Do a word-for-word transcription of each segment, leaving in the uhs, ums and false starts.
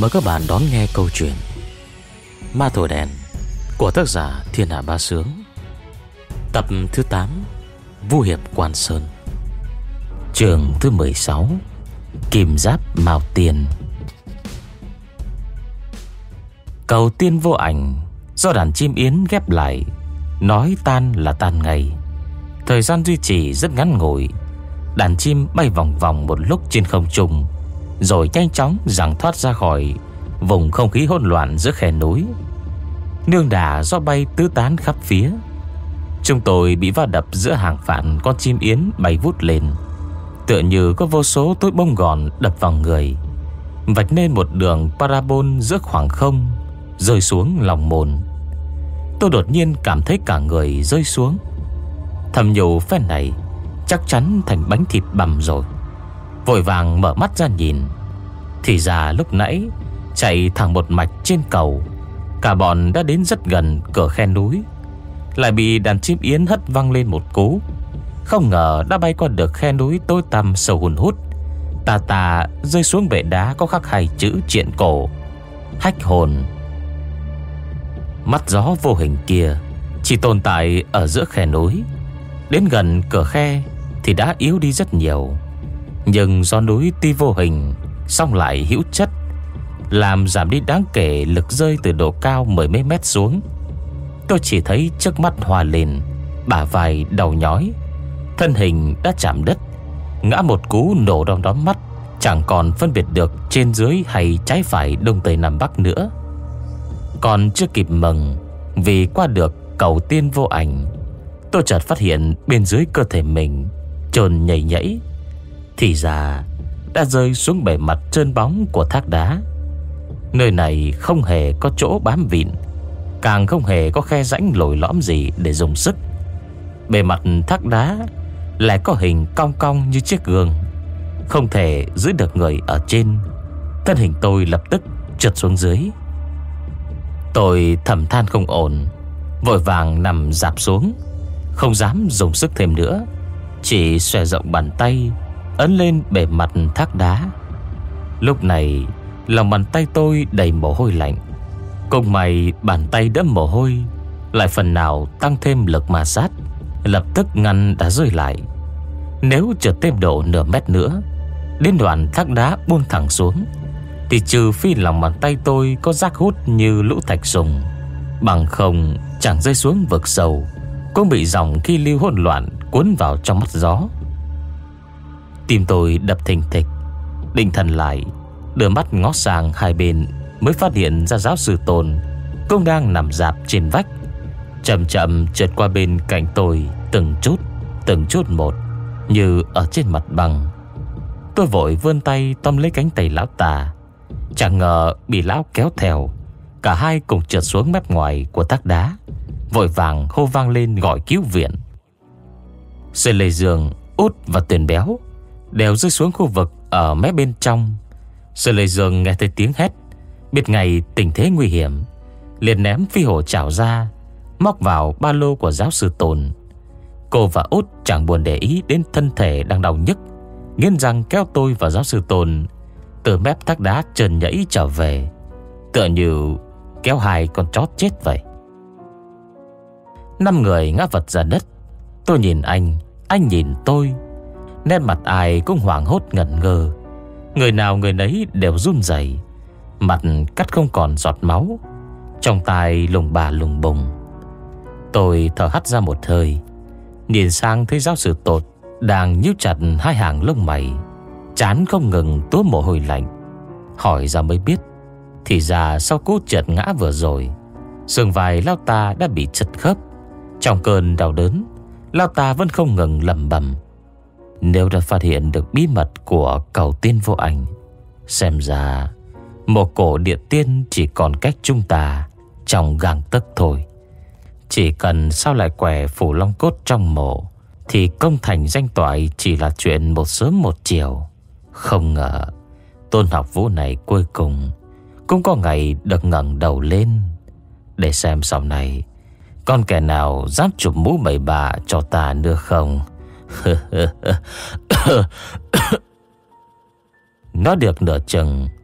Mời các bạn đón nghe câu chuyện Ma Thổi Đèn của tác giả Thiên Hạ Bá Sướng, tập thứ tám, Vu Hiệp Quan Sơn, chương thứ mười sáu, Kim Giáp Mao Tiên. Cầu tiên vô ảnh do đàn chim yến ghép lại, nói tan là tan ngay. Thời gian duy trì rất ngắn ngủi. Đàn chim bay vòng vòng một lúc trên không trung, rồi nhanh chóng giằng thoát ra khỏi vùng không khí hỗn loạn giữa khe núi. Nương đà do bay tứ tán khắp phía. Chúng tôi bị va đập giữa hàng vạn con chim yến bay vút lên, tựa như có vô số túi bông gòn đập vào người, vạch nên một đường parabol giữa khoảng không, rơi xuống lòng môn. Tôi đột nhiên cảm thấy cả người rơi xuống. Thầm nhủ phen này chắc chắn thành bánh thịt bằm rồi. Vội vàng mở mắt ra nhìn, thì ra lúc nãy chạy thẳng một mạch trên cầu, cả bọn đã đến rất gần cửa khe núi, lại bị đàn chim yến hất văng lên một cú. Không ngờ đã bay qua được khe núi tối tăm sâu hun hút, tà tà rơi xuống bệ đá có khắc hai chữ triện cổ: hách hồn. Mắt gió vô hình kia chỉ tồn tại ở giữa khe núi, đến gần cửa khe thì đã yếu đi rất nhiều. Nhưng do núi tuy vô hình song lại hữu chất, làm giảm đi đáng kể lực rơi từ độ cao mười mấy mét xuống. Tôi chỉ thấy trước mắt hoa lên, bả vai đầu nhói, thân hình đã chạm đất, ngã một cú nổ đom đóm mắt, chẳng còn phân biệt được trên dưới hay trái phải đông tây nam bắc nữa. Còn chưa kịp mừng vì qua được cầu tiên vô ảnh, tôi chợt phát hiện bên dưới cơ thể mình trồn nhảy nhảy, thì ra đã rơi xuống bề mặt trơn bóng của thác đá. Nơi này không hề có chỗ bám vịn, càng không hề có khe rãnh lồi lõm gì để dùng sức. Bề mặt thác đá lại có hình cong cong như chiếc gương, không thể giữ được người ở trên. Thân hình tôi lập tức trượt xuống dưới. Tôi thầm than không ổn, vội vàng nằm rạp xuống, không dám dùng sức thêm nữa, chỉ xòe rộng bàn tay ấn lên bề mặt thác đá. Lúc này lòng bàn tay tôi đầy mồ hôi lạnh. Cùng mày bàn tay đẫm mồ hôi lại phần nào tăng thêm lực ma sát, lập tức ngăn đã rơi lại. Nếu trượt thêm độ nửa mét nữa, đến đoạn thác đá buông thẳng xuống, thì trừ phi lòng bàn tay tôi có rác hút như lũ thạch sùng, bằng không chẳng rơi xuống vực sâu, cũng bị dòng khí lưu hỗn loạn cuốn vào trong mắt gió. Tim tôi đập thình thịch, định thần lại, đưa mắt ngó sang hai bên, mới phát hiện ra giáo sư Tôn cũng đang nằm rạp trên vách, chậm chậm trượt qua bên cạnh tôi, từng chút từng chút một, như ở trên mặt bằng. Tôi vội vươn tay tóm lấy cánh tay lão ta, chẳng ngờ bị lão kéo theo. Cả hai cùng trượt xuống mép ngoài của thác đá, vội vàng hô vang lên gọi cứu viện. Sê Lê Dương, Út và Tuyền Béo đều rơi xuống khu vực ở mé bên trong. Sê Lê Dương nghe thấy tiếng hét, biết ngay tình thế nguy hiểm, liền ném phi hổ chảo ra, móc vào ba lô của giáo sư Tôn. Cô và Út chẳng buồn để ý đến thân thể đang đau nhức, nghiến răng kéo tôi và giáo sư Tôn từ mép thác đá trơn nhẫy trở về, tựa như kéo hai con chó chết vậy. Năm người ngã vật ra đất. Tôi nhìn anh, anh nhìn tôi. Nét mặt ai cũng hoảng hốt ngẩn ngơ, người nào người nấy đều run rẩy, mặt cắt không còn giọt máu, trong tai lùng bà lùng bùng. Tôi thở hắt ra một hơi, nhìn sang thấy giáo sư Tột đang nhíu chặt hai hàng lông mày, trán không ngừng túa mồ hôi lạnh. Hỏi ra mới biết, thì ra sau cú trượt ngã vừa rồi, xương vai lão ta đã bị chật khớp. Trong cơn đau đớn, lão ta vẫn không ngừng lẩm bẩm: nếu đã phát hiện được bí mật của cầu tiên vô ảnh, xem ra một cổ địa tiên chỉ còn cách chúng ta trong gang tấc thôi. Chỉ cần sao lại quẻ phủ long cốt trong mộ, thì công thành danh toại chỉ là chuyện một sớm một chiều. Không ngờ Tôn Học Vũ này cuối cùng cũng có ngày được ngẩng đầu lên, để xem sau này con kẻ nào dám chụp mũ bảy bà cho ta nữa không. Nói được nửa chừng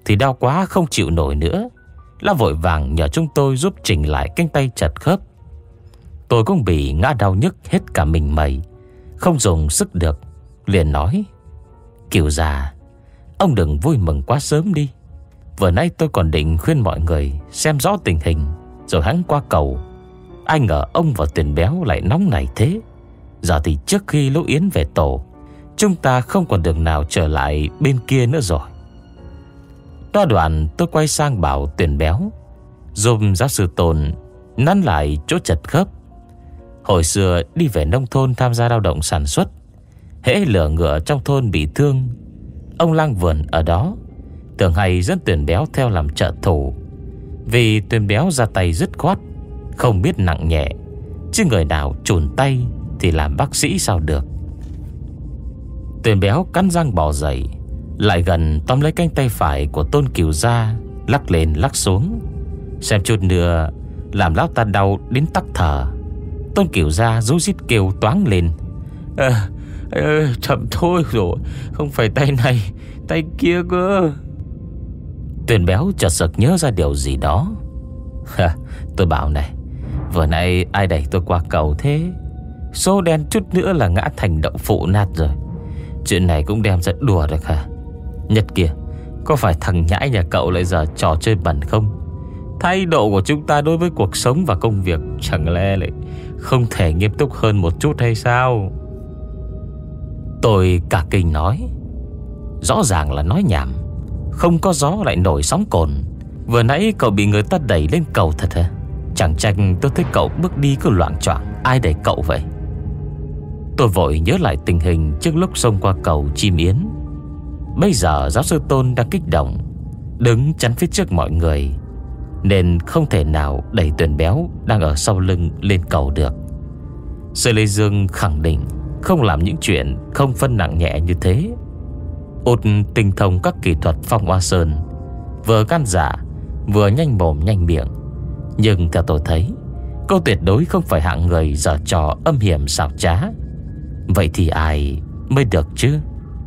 thì đau quá không chịu nổi nữa. Lão vội vàng nhờ chúng tôi giúp chỉnh lại cánh tay chật khớp. Tôi cũng bị ngã đau nhức hết cả mình mẩy, không dùng sức được. Liền nói: Kiều già, ông đừng vui mừng quá sớm đi. Vừa nãy tôi còn định khuyên mọi người xem rõ tình hình rồi hắn qua cầu. Ai ngờ ông và Tuyền Béo lại nóng nảy thế. Giờ thì trước khi Lũ Yến về tổ, chúng ta không còn đường nào trở lại bên kia nữa rồi. Đó đoạn tôi quay sang bảo Tuyền Béo giúp giáo sư Tôn nắn lại chỗ chật khớp. Hồi xưa đi về nông thôn tham gia lao động sản xuất, hễ lửa ngựa trong thôn bị thương, ông lang vườn ở đó thường hay dẫn Tuyền Béo theo làm trợ thủ. Vì Tuyền Béo ra tay dứt khoát, không biết nặng nhẹ, chứ người nào chùn tay thì làm bác sĩ sao được. Tuyền Béo cắn răng bò dậy, lại gần tóm lấy cánh tay phải của Tôn Kiều gia, lắc lên lắc xuống, xem chút nữa làm lão ta đau đến tắc thở. Tôn Kiều gia rú rít kêu toáng lên: à, à, chậm thôi rồi, không phải tay này, tay kia cơ. Tuyền Béo chợt sực nhớ ra điều gì đó. Tôi bảo này, vừa nãy ai đẩy tôi qua cầu thế? Số đen chút nữa là ngã thành đậu phụ nát rồi. Chuyện này cũng đem ra đùa được hả? Nhật kìa, có phải thằng nhãi nhà cậu lại giờ trò chơi bẩn không? Thái độ của chúng ta đối với cuộc sống và công việc chẳng lẽ lại không thể nghiêm túc hơn một chút hay sao? Tôi cả kinh nói: Rõ ràng là nói nhảm, không có gió lại nổi sóng cồn. Vừa nãy cậu bị người ta đẩy lên cầu thật hả? Chẳng trách tôi thấy cậu bước đi cứ loạng choạng. Ai đẩy cậu vậy? Tôi vội nhớ lại tình hình trước lúc xông qua cầu Chim Yến. Bây giờ giáo sư Tôn đang kích động, đứng chắn phía trước mọi người, nên không thể nào đẩy Tuyền Béo đang ở sau lưng lên cầu được. Sư Lê Dương khẳng định không làm những chuyện không phân nặng nhẹ như thế. Út tinh thông các kỹ thuật phong hoa sơn, vừa gan dạ vừa nhanh mồm nhanh miệng. Nhưng theo tôi thấy, cô tuyệt đối không phải hạng người giở trò âm hiểm xảo trá. Vậy thì ai mới được chứ?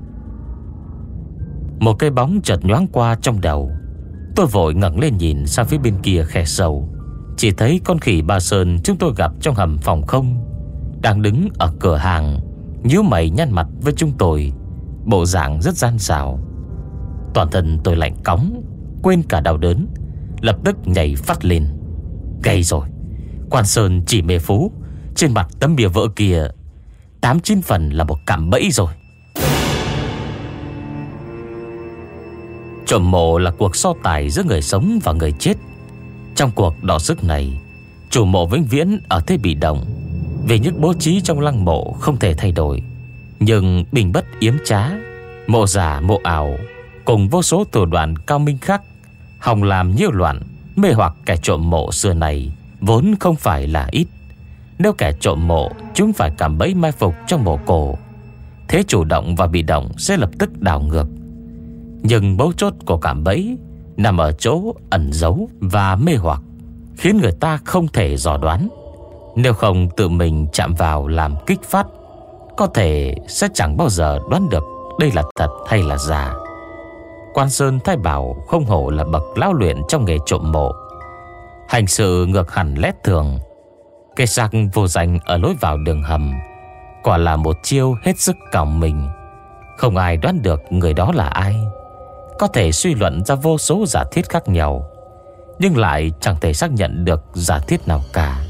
Một cái bóng chợt nhoáng qua trong đầu. Tôi vội ngẩng lên nhìn sang phía bên kia khe sâu. Chỉ thấy con khỉ Ba Sơn chúng tôi gặp trong hầm phòng không đang đứng ở cửa hàng, nhíu mày nhăn mặt với chúng tôi, bộ dạng rất gian xảo. Toàn thân tôi lạnh cóng, quên cả đau đớn, lập tức nhảy phát lên. Gay rồi, Quan Sơn chỉ mê phú, trên mặt tấm bìa vỡ kia tám chín phần là một cạm bẫy rồi. Trộm mộ là cuộc so tài giữa người sống và người chết. Trong cuộc đọ sức này, chủ mộ vĩnh viễn ở thế bị động, vì những bố trí trong lăng mộ không thể thay đổi. Nhưng bình bất yếm trá, mộ giả mộ ảo, cùng vô số thủ đoạn cao minh khác, hòng làm nhiễu loạn, mê hoặc kẻ trộm mộ xưa này vốn không phải là ít. Nếu kẻ trộm mộ chúng phải cạm bẫy mai phục trong mộ cổ, thế chủ động và bị động sẽ lập tức đảo ngược. Nhưng mấu chốt của cạm bẫy nằm ở chỗ ẩn giấu và mê hoặc, khiến người ta không thể dò đoán. Nếu không tự mình chạm vào làm kích phát, có thể sẽ chẳng bao giờ đoán được đây là thật hay là giả. Quan Sơn Thái Bảo không hổ là bậc lão luyện trong nghề trộm mộ, hành sự ngược hẳn lét thường. Cây xác vô danh ở lối vào đường hầm quả là một chiêu hết sức cào mình. Không ai đoán được người đó là ai. Có thể suy luận ra vô số giả thiết khác nhau, nhưng lại chẳng thể xác nhận được giả thiết nào cả.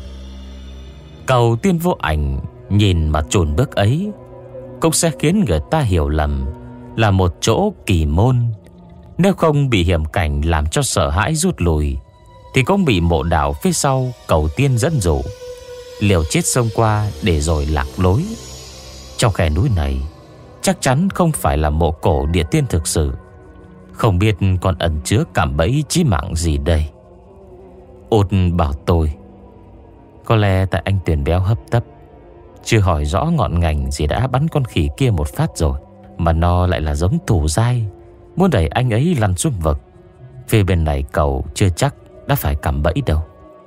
Cầu tiên vô ảnh nhìn mà chùn bước ấy cũng sẽ khiến người ta hiểu lầm là một chỗ kỳ môn. Nếu không bị hiểm cảnh làm cho sợ hãi rút lùi, thì cũng bị mộ đạo phía sau cầu tiên dẫn dụ, liều chết xông qua để rồi lạc lối. Trong khe núi này chắc chắn không phải là mộ cổ địa tiên thực sự. Không biết còn ẩn chứa cạm bẫy chí mạng gì đây. Út bảo tôi, có lẽ tại anh Tuyền Béo hấp tấp, chưa hỏi rõ ngọn ngành gì đã bắn con khỉ kia một phát rồi, mà nó lại là giống thủ dai, muốn đẩy anh ấy lăn xuống vực. Phía bên này cầu chưa chắc đã phải cạm bẫy đâu.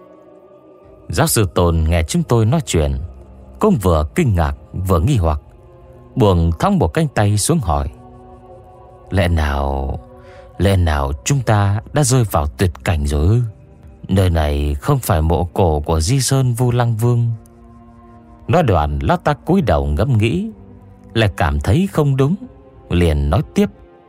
Giáo sư Tôn nghe chúng tôi nói chuyện, cũng vừa kinh ngạc vừa nghi hoặc, buông thõng một cánh tay xuống hỏi: Lẽ nào Lẽ nào chúng ta đã rơi vào tuyệt cảnh rồi ư? Nơi này không phải mộ cổ của Di Sơn Vu Lăng Vương. Nói đoạn lão ta cúi đầu ngẫm nghĩ, lại cảm thấy không đúng, liền nói tiếp: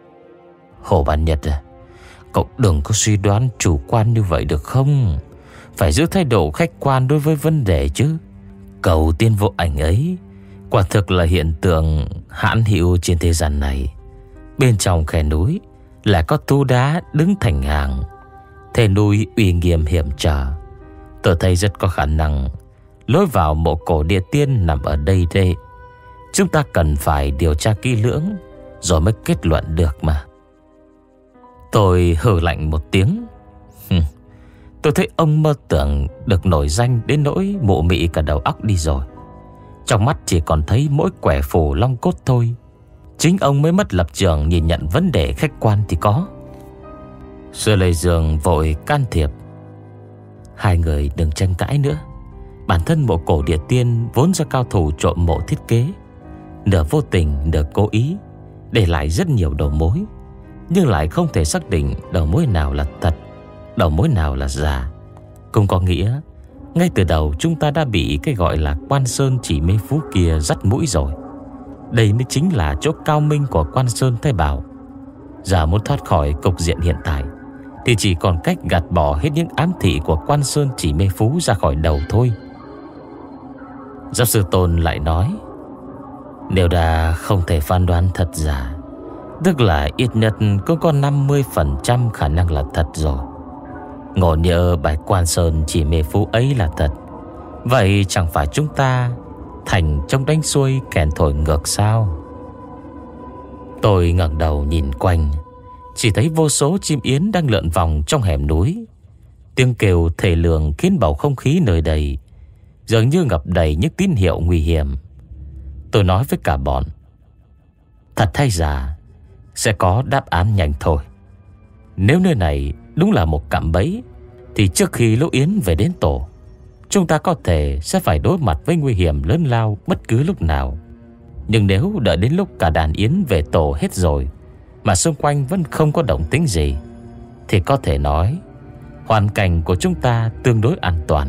Hồ Bản Nhật à, cậu đừng có suy đoán chủ quan như vậy được không? Phải giữ thái độ khách quan đối với vấn đề chứ. Cầu tiên vô ảnh ấy quả thực là hiện tượng hãn hữu trên thế gian này. Bên trong khe núi lại có tu đá đứng thành hàng, thế núi uy nghiêm hiểm trở. Tôi thấy rất có khả năng lối vào mộ cổ địa tiên nằm ở đây đây. Chúng ta cần phải điều tra kỹ lưỡng rồi mới kết luận được mà. Tôi hừ lạnh một tiếng. Tôi thấy ông mơ tưởng được nổi danh đến nỗi mụ mị cả đầu óc đi rồi. Trong mắt chỉ còn thấy mỗi quẻ phù long cốt thôi. Chính ông mới mất lập trường nhìn nhận vấn đề khách quan thì có. Sư Lê Dương vội can thiệp: Hai người đừng tranh cãi nữa. Bản thân mộ cổ địa tiên vốn do cao thủ trộm mộ thiết kế, nửa vô tình nửa cố ý, để lại rất nhiều đầu mối, nhưng lại không thể xác định đầu mối nào là thật, đầu mối nào là giả. Cũng có nghĩa ngay từ đầu chúng ta đã bị cái gọi là Quan Sơn Chỉ Mê Phú kia dắt mũi rồi. Đây mới chính là chỗ cao minh của Quan Sơn Thái Bảo. Giờ muốn thoát khỏi cục diện hiện tại thì chỉ còn cách gạt bỏ hết những ám thị của Quan Sơn Chỉ Mê Phú ra khỏi đầu thôi. Giáo sư Tôn lại nói: Nếu đã không thể phán đoán thật giả, tức là ít nhất cũng có năm mươi phần trăm khả năng là thật rồi. Ngộ nhỡ bài Quan Sơn Chỉ Mê Phú ấy là thật, vậy chẳng phải chúng ta thành trong đánh xuôi kèn thổi ngược sao? Tôi ngẩng đầu nhìn quanh, chỉ thấy vô số chim yến đang lượn vòng trong hẻm núi. Tiếng kêu thề lường khiến bầu không khí nơi đây dường như ngập đầy những tín hiệu nguy hiểm. Tôi nói với cả bọn: Thật hay giả sẽ có đáp án nhanh thôi. Nếu nơi này đúng là một cạm bẫy thì trước khi lũ yến về đến tổ, chúng ta có thể sẽ phải đối mặt với nguy hiểm lớn lao bất cứ lúc nào. Nhưng nếu đợi đến lúc cả đàn yến về tổ hết rồi mà xung quanh vẫn không có động tĩnh gì, thì có thể nói hoàn cảnh của chúng ta tương đối an toàn.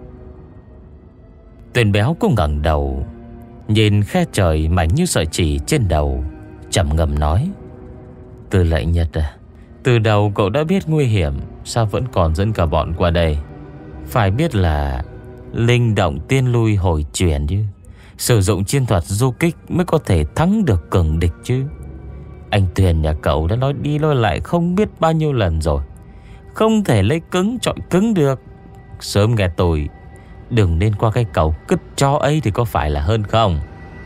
Tuyền Béo cũng ngẩng đầu nhìn khe trời mảnh như sợi chỉ trên đầu, trầm ngâm nói: Tư lệnh Nhật à, từ đầu cậu đã biết nguy hiểm, sao vẫn còn dẫn cả bọn qua đây? Phải biết là linh động tiên lui hồi chuyển chứ, sử dụng chiến thuật du kích mới có thể thắng được cường địch chứ. Anh Tuyền nhà cậu đã nói đi nói lại không biết bao nhiêu lần rồi, không thể lấy cứng chọi cứng được. Sớm nghe tôi đừng nên qua cái cầu cứt chó ấy thì có phải là hơn không?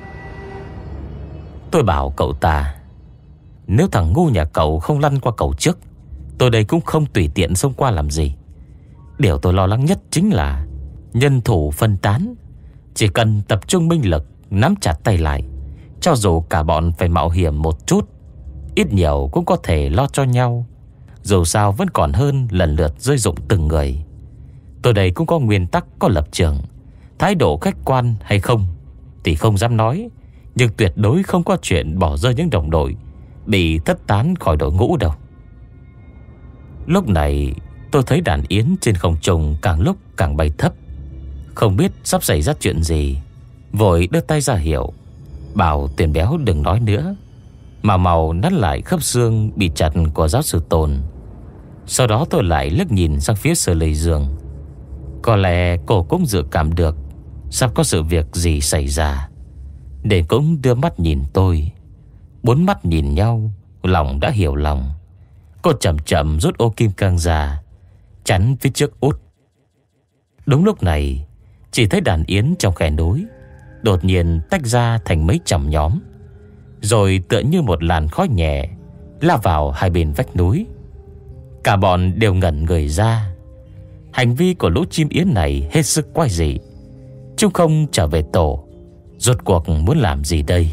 Tôi bảo cậu ta: Nếu thằng ngu nhà cậu không lăn qua cầu trước, tôi đây cũng không tùy tiện xông qua làm gì. Điều tôi lo lắng nhất chính là nhân thủ phân tán. Chỉ cần tập trung binh lực, nắm chặt tay lại, cho dù cả bọn phải mạo hiểm một chút, ít nhiều cũng có thể lo cho nhau. Dù sao vẫn còn hơn lần lượt rơi dụng từng người. Tôi đây cũng có nguyên tắc, có lập trường. Thái độ khách quan hay không thì không dám nói, nhưng tuyệt đối không có chuyện bỏ rơi những đồng đội bị thất tán khỏi đội ngũ đâu. Lúc này tôi thấy đàn yến trên không trung càng lúc càng bay thấp, không biết sắp xảy ra chuyện gì. Vội đưa tay ra hiệu, bảo Tuyền Béo đừng nói nữa, mà màu nắn lại khớp xương bị chặt của giáo sư Tôn. Sau đó tôi lại liếc nhìn sang phía Sở Lê Dương. Có lẽ cô cũng dự cảm được sắp có sự việc gì xảy ra, để cũng đưa mắt nhìn tôi. Bốn mắt nhìn nhau, lòng đã hiểu lòng. Cô chậm chậm rút ô kim cang ra, chắn phía trước út. Đúng lúc này, chỉ thấy đàn yến trong khe núi đột nhiên tách ra thành mấy chòm nhóm, rồi tựa như một làn khói nhẹ lao vào hai bên vách núi. Cả bọn đều ngẩn người ra. Hành vi của lũ chim yến này hết sức quái dị. Chúng không trở về tổ, rốt cuộc muốn làm gì đây?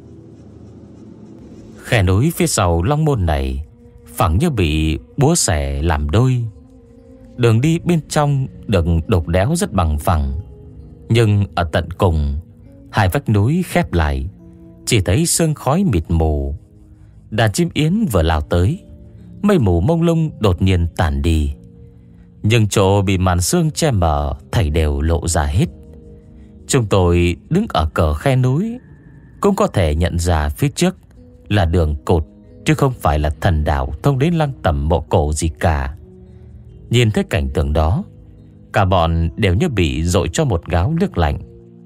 Khe núi phía sau Long Môn này phẳng như bị búa xẻ làm đôi. Đường đi bên trong được đục đẽo rất bằng phẳng, nhưng ở tận cùng hai vách núi khép lại, chỉ thấy sương khói mịt mù. Đàn chim yến vừa lao tới, Mây mù mông lung đột nhiên tàn đi, nhưng chỗ bị màn sương che mờ thảy đều lộ ra hết. Chúng tôi đứng ở cờ khe núi, cũng có thể nhận ra phía trước là đường cột, chứ không phải là thần đạo thông đến lăng tẩm mộ cổ gì cả. Nhìn thấy cảnh tượng đó, cả bọn đều như bị dội cho một gáo nước lạnh.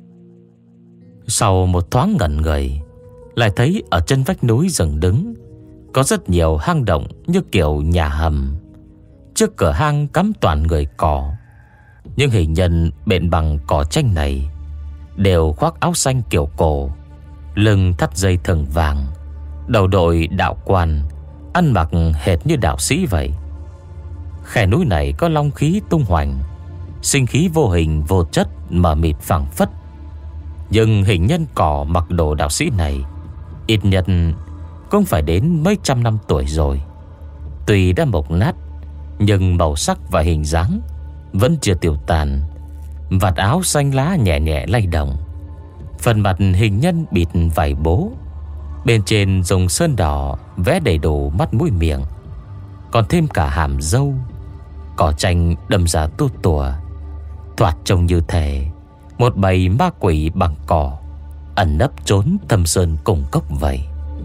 Sau một thoáng ngẩn người, lại thấy ở chân vách núi dựng đứng có rất nhiều hang động như kiểu nhà hầm. Trước cửa hang cắm toàn người cỏ. Những hình nhân bện bằng cỏ tranh này đều khoác áo xanh kiểu cổ, lưng thắt dây thừng vàng, đầu đội đạo quan, ăn mặc hệt như đạo sĩ vậy. Khe núi này có long khí tung hoành, sinh khí vô hình vô chất mờ mịt phảng phất. Nhưng hình nhân cỏ mặc đồ đạo sĩ này ít nhất cũng phải đến mấy trăm năm tuổi rồi. Tuy đã mục nát, nhưng màu sắc và hình dáng vẫn chưa tiêu tàn. Vạt áo xanh lá nhẹ nhẹ lay động. Phần mặt hình nhân bịt vải bố, bên trên dùng sơn đỏ vẽ đầy đủ mắt mũi miệng, còn thêm cả hàm râu. Cỏ tranh đâm ra tua tủa, thoạt trông như thể một bầy ma quỷ bằng cỏ ẩn nấp trốn thâm sơn cùng cốc vậy.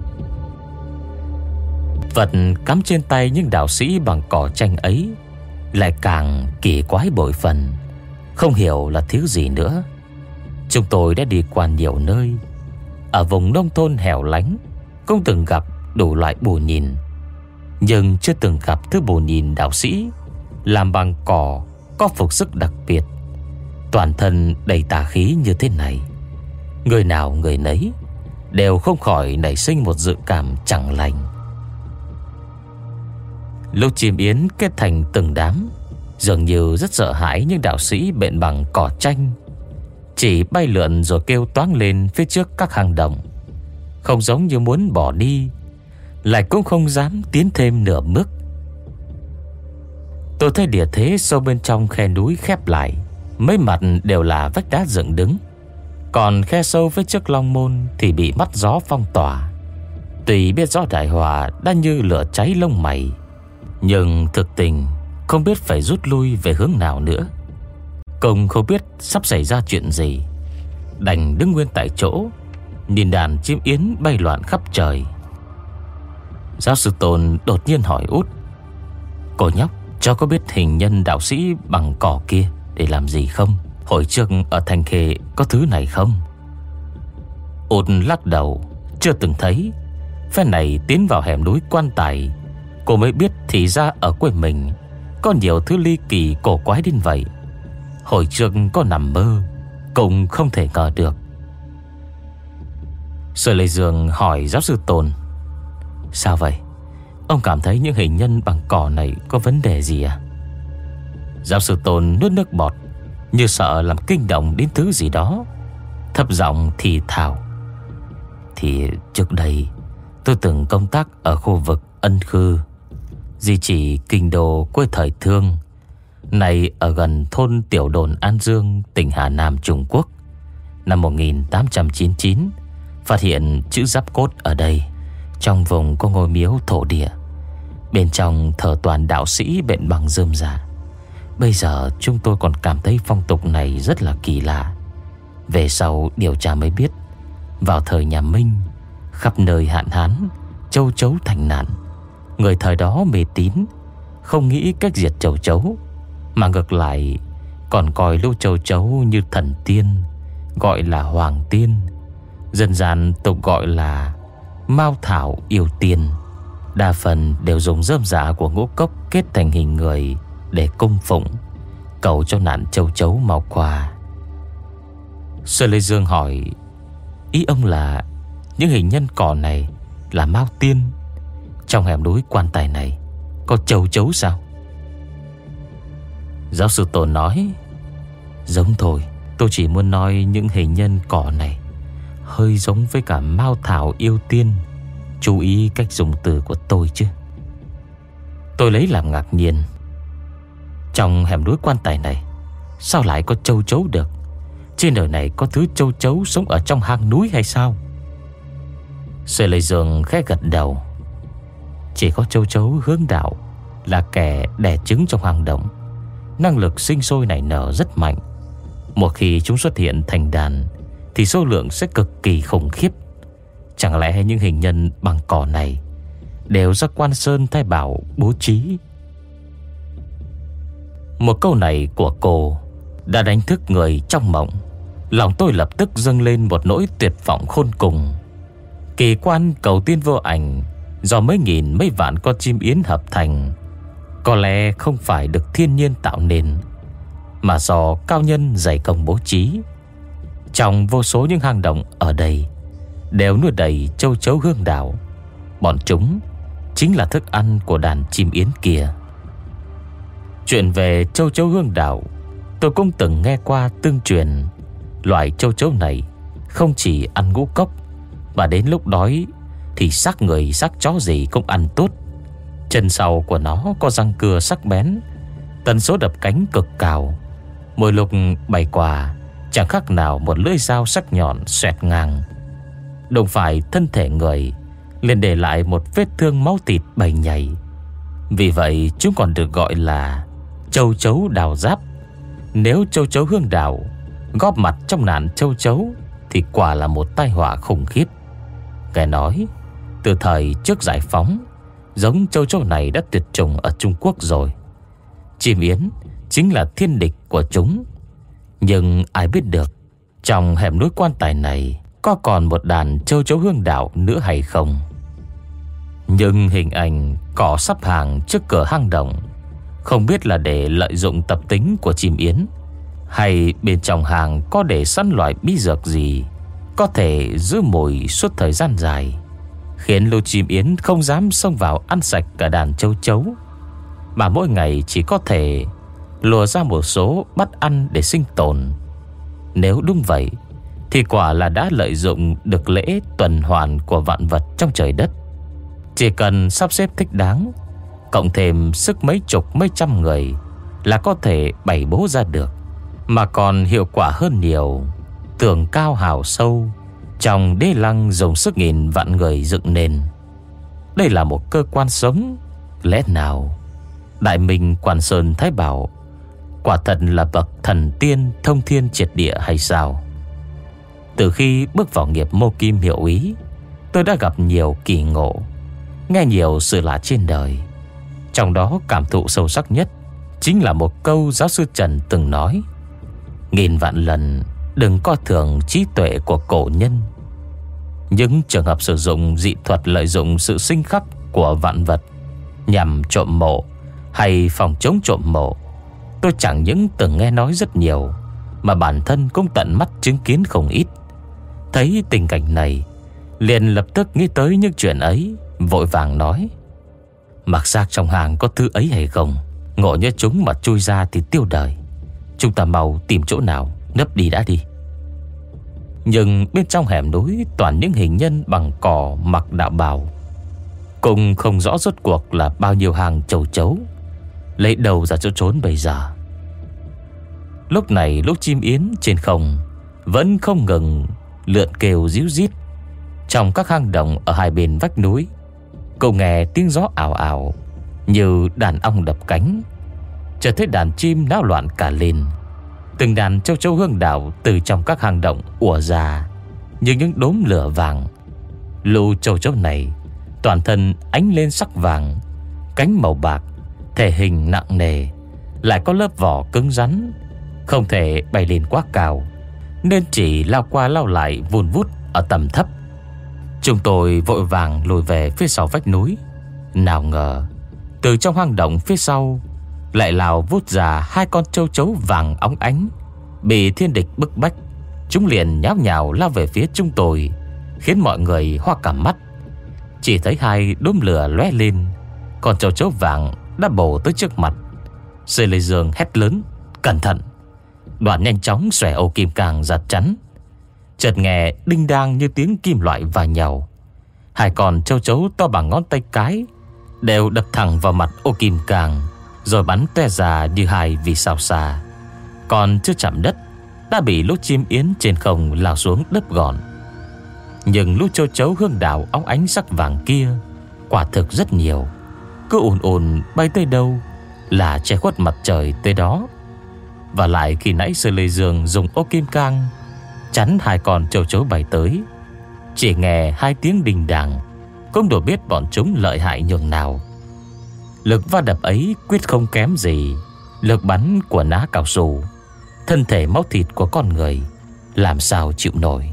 Vật cắm trên tay những đạo sĩ bằng cỏ tranh ấy lại càng kỳ quái bội phần, không hiểu là thứ gì nữa. Chúng tôi đã đi qua nhiều nơi, ở vùng nông thôn hẻo lánh cũng từng gặp đủ loại bùa nhìn, nhưng chưa từng gặp thứ bùa nhìn đạo sĩ làm bằng cỏ có phục sức đặc biệt, toàn thân đầy tà khí như thế này. Người nào người nấy đều không khỏi nảy sinh một dự cảm chẳng lành. Lúc chim yến kết thành từng đám, dường như rất sợ hãi những đạo sĩ bện bằng cỏ tranh, chỉ bay lượn rồi kêu toáng lên phía trước các hang động, không giống như muốn bỏ đi, lại cũng không dám tiến thêm nửa bước. Tôi thấy địa thế sâu bên trong khe núi khép lại, mấy mặt đều là vách đá dựng đứng, còn khe sâu phía trước long môn thì bị mắt gió phong tỏa. Tuy biết rõ đại họa đã như lửa cháy lông mày, nhưng thực tình không biết phải rút lui về hướng nào nữa. Công không biết sắp xảy ra chuyện gì, đành đứng nguyên tại chỗ, nhìn đàn chim yến bay loạn khắp trời. Giáo sư Tôn đột nhiên hỏi út: "Cô nhóc, cháu có biết hình nhân đạo sĩ bằng cỏ kia để làm gì không? Hồi trước ở Thanh Khê có thứ này không?" Út lắc đầu: "Chưa từng thấy. Phen này tiến vào hẻm núi Quan Tài, cô mới biết thì ra ở quê mình có nhiều thứ ly kỳ cổ quái đến vậy. Hồi trước có nằm mơ cũng không thể ngờ được." Sở Lê Dương hỏi giáo sư Tôn: "Sao vậy? Ông cảm thấy những hình nhân bằng cỏ này có vấn đề gì à?" Giáo sư Tôn nuốt nước bọt, như sợ làm kinh động đến thứ gì đó, thấp giọng thì thào: "Thì trước đây tôi từng công tác ở khu vực Ân Khư, di chỉ kinh đô quê thời Thương, này ở gần thôn Tiểu Đồn An Dương, tỉnh Hà Nam, Trung Quốc. Năm một nghìn tám trăm chín mươi chín, phát hiện chữ giáp cốt ở đây. Trong vùng có ngôi miếu thổ địa, bên trong thờ toàn đạo sĩ bện bằng rơm rạ. Bây giờ chúng tôi còn cảm thấy phong tục này rất là kỳ lạ. Về sau điều tra mới biết, vào thời nhà Minh, khắp nơi hạn hán, châu chấu thành nạn. Người thời đó mê tín, không nghĩ cách diệt châu chấu, mà ngược lại còn coi lũ châu chấu như thần tiên, gọi là hoàng tiên. Dân gian tục gọi là mao thảo yêu tiên. Đa phần đều dùng rơm rạ của ngũ cốc kết thành hình người để cung phụng, cầu cho nạn châu chấu mau qua." Sở Lê Dương hỏi: "Ý ông là những hình nhân cỏ này là mao tiên? Trong hẻm núi Quan Tài này có châu chấu sao?" Giáo sư Tôn nói: "Giống thôi, tôi chỉ muốn nói những hình nhân cỏ này hơi giống với cả mao thảo yêu tiên. Chú ý cách dùng từ của tôi chứ." Tôi lấy làm ngạc nhiên: "Trong hẻm núi Quan Tài này sao lại có châu chấu được? Trên đời này có thứ châu chấu sống ở trong hang núi hay sao?" Sê Lê Dương khẽ gật đầu: Chỉ có châu chấu hướng đạo là kẻ đẻ trứng trong hang động. Năng lực sinh sôi nảy nở rất mạnh. Một khi chúng xuất hiện thành đàn thì số lượng sẽ cực kỳ khủng khiếp. Chẳng lẽ những hình nhân bằng cỏ này đều do Quan Sơn Thái Bảo bố trí? Một câu này của cô đã đánh thức người trong mộng. Lòng tôi lập tức dâng lên một nỗi tuyệt vọng khôn cùng. Kỳ quan cầu tiên vô ảnh do mấy nghìn mấy vạn con chim yến hợp thành có lẽ không phải được thiên nhiên tạo nên, mà do cao nhân dày công bố trí. Trong vô số những hang động ở đây đều nuôi đầy châu chấu hương đảo. Bọn chúng chính là thức ăn của đàn chim yến kia. Chuyện về châu chấu hương đảo tôi cũng từng nghe qua tương truyền. Loài châu chấu này không chỉ ăn ngũ cốc, mà đến lúc đói thì xác người xác chó gì cũng ăn tốt. Chân sau của nó có răng cưa sắc bén, tần số đập cánh cực cao. Mỗi lúc bay qua chẳng khác nào một lưỡi dao sắc nhọn xoẹt ngang. Đụng phải thân thể người liền để lại một vết thương máu thịt bầy nhầy. Vì vậy chúng còn được gọi là châu chấu đào giáp. Nếu châu chấu hương đảo góp mặt trong nạn châu chấu thì quả là một tai họa khủng khiếp. Nghe nói từ thời trước giải phóng, giống châu chấu này đã tuyệt chủng ở Trung Quốc rồi. Chim yến chính là thiên địch của chúng. Nhưng ai biết được trong hẻm núi quan tài này có còn một đàn châu chấu hương đảo nữa hay không. Nhưng hình ảnh cỏ sắp hàng trước cửa hang động không biết là để lợi dụng tập tính của chim yến, hay bên trong hàng có để sẵn loại bí dược gì có thể giữ mồi suốt thời gian dài, khiến lũ chim yến không dám xông vào ăn sạch cả đàn châu chấu, mà mỗi ngày chỉ có thể lùa ra một số bắt ăn để sinh tồn. Nếu đúng vậy thì quả là đã lợi dụng được lễ tuần hoàn của vạn vật trong trời đất. Chỉ cần sắp xếp thích đáng, cộng thêm sức mấy chục mấy trăm người là có thể bày bố ra được, mà còn hiệu quả hơn nhiều. Tường cao hào sâu, trong đế lăng dùng sức nghìn vạn người dựng nên. Đây là một cơ quan sống. Lẽ nào Đại Minh Quan Sơn Thái Bảo quả thật là bậc thần tiên thông thiên triệt địa hay sao? Từ khi bước vào nghiệp mô kim hiệu ý, tôi đã gặp nhiều kỳ ngộ, nghe nhiều sự lạ trên đời. Trong đó cảm thụ sâu sắc nhất chính là một câu giáo sư Trần từng nói: nghìn vạn lần đừng coi thường trí tuệ của cổ nhân. Những trường hợp sử dụng dị thuật lợi dụng sự sinh khắc của vạn vật nhằm trộm mộ hay phòng chống trộm mộ, tôi chẳng những từng nghe nói rất nhiều, mà bản thân cũng tận mắt chứng kiến không ít. Thấy tình cảnh này, liền lập tức nghĩ tới những chuyện ấy, vội vàng nói: mặc xác trong hàng có thứ ấy hay không? Ngộ như chúng mà chui ra thì tiêu đời. Chúng ta mau tìm chỗ nào nấp đi đã đi. Nhưng bên trong hẻm núi toàn những hình nhân bằng cỏ mặc đạo bào, cũng không rõ rốt cuộc là bao nhiêu hàng châu chấu, lấy đầu ra chỗ trốn bây giờ. Lúc này lũ chim yến trên không vẫn không ngừng lượn kêu ríu rít. Trong các hang động ở hai bên vách núi, cậu nghe tiếng gió ảo ảo như đàn ong đập cánh. Chợt thấy đàn chim náo loạn cả lên. Từng đàn châu chấu hương đảo từ trong các hang động ùa ra như những đốm lửa vàng. Lũ châu chấu này toàn thân ánh lên sắc vàng, cánh màu bạc, thể hình nặng nề, lại có lớp vỏ cứng rắn, không thể bay lên quá cao, nên chỉ lao qua lao lại vun vút ở tầm thấp. Chúng tôi vội vàng lùi về phía sau vách núi. Nào ngờ từ trong hang động phía sau lại lao vút ra hai con châu chấu vàng óng ánh. Bị thiên địch bức bách, chúng liền nháo nhào lao về phía chúng tôi, khiến mọi người hoa cả mắt. Chỉ thấy hai đốm lửa lóe lên, con châu chấu vàng đã bổ tới trước mặt. Dây Lê Dương hét lớn: cẩn thận! Đoạn nhanh chóng xòe ô kim cang ra chắn. Chợt nghe đinh đang như tiếng kim loại va nhau. Hai con châu chấu to bằng ngón tay cái đều đập thẳng vào mặt ô kim cang, rồi bắn toe ra như hai vì sao xa. Còn chưa chạm đất đã bị lũ chim yến trên không lao xuống đớp gọn. Nhưng lũ châu chấu hương đảo óng ánh sắc vàng kia quả thực rất nhiều, cứ ùn ùn bay tới đâu là che khuất mặt trời tới đó. Và lại khi nãy Sư Lê Dương dùng ô kim cang chắn hai con châu chấu bay tới, chỉ nghe hai tiếng đình đàng cũng đủ biết bọn chúng lợi hại nhường nào. Lực va đập ấy quyết không kém gì lực bắn của ná cao su. Thân thể máu thịt của con người làm sao chịu nổi.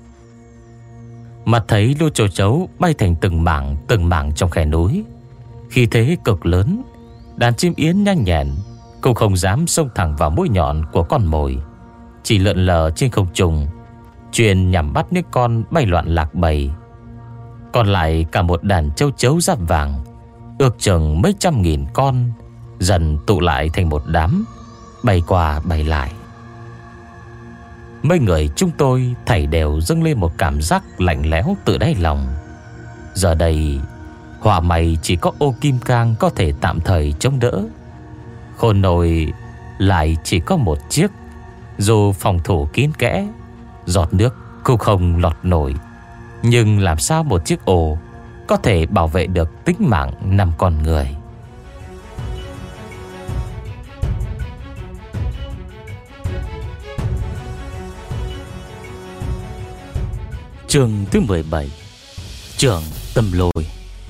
Mặt thấy lũ châu chấu bay thành từng mảng từng mảng trong khe núi, khi thế cực lớn, đàn chim yến nhanh nhẹn cũng không dám xông thẳng vào mũi nhọn của con mồi, chỉ lượn lờ trên không trung, truyền nhằm bắt những con bay loạn lạc bầy. Còn lại cả một đàn châu chấu giáp vàng, ước chừng mấy trăm nghìn con, dần tụ lại thành một đám, bay qua bay lại. Mấy người chúng tôi thảy đều dâng lên một cảm giác lạnh lẽo từ đáy lòng. Giờ đây hỏa mày chỉ có ô kim cang có thể tạm thời chống đỡ. Khôn nồi lại chỉ có một chiếc, dù phòng thủ kín kẽ, giọt nước cũng không lọt nổi. Nhưng làm sao một chiếc ổ có thể bảo vệ được tính mạng năm con người? Chương thứ mười bảy. Trường tâm lôi.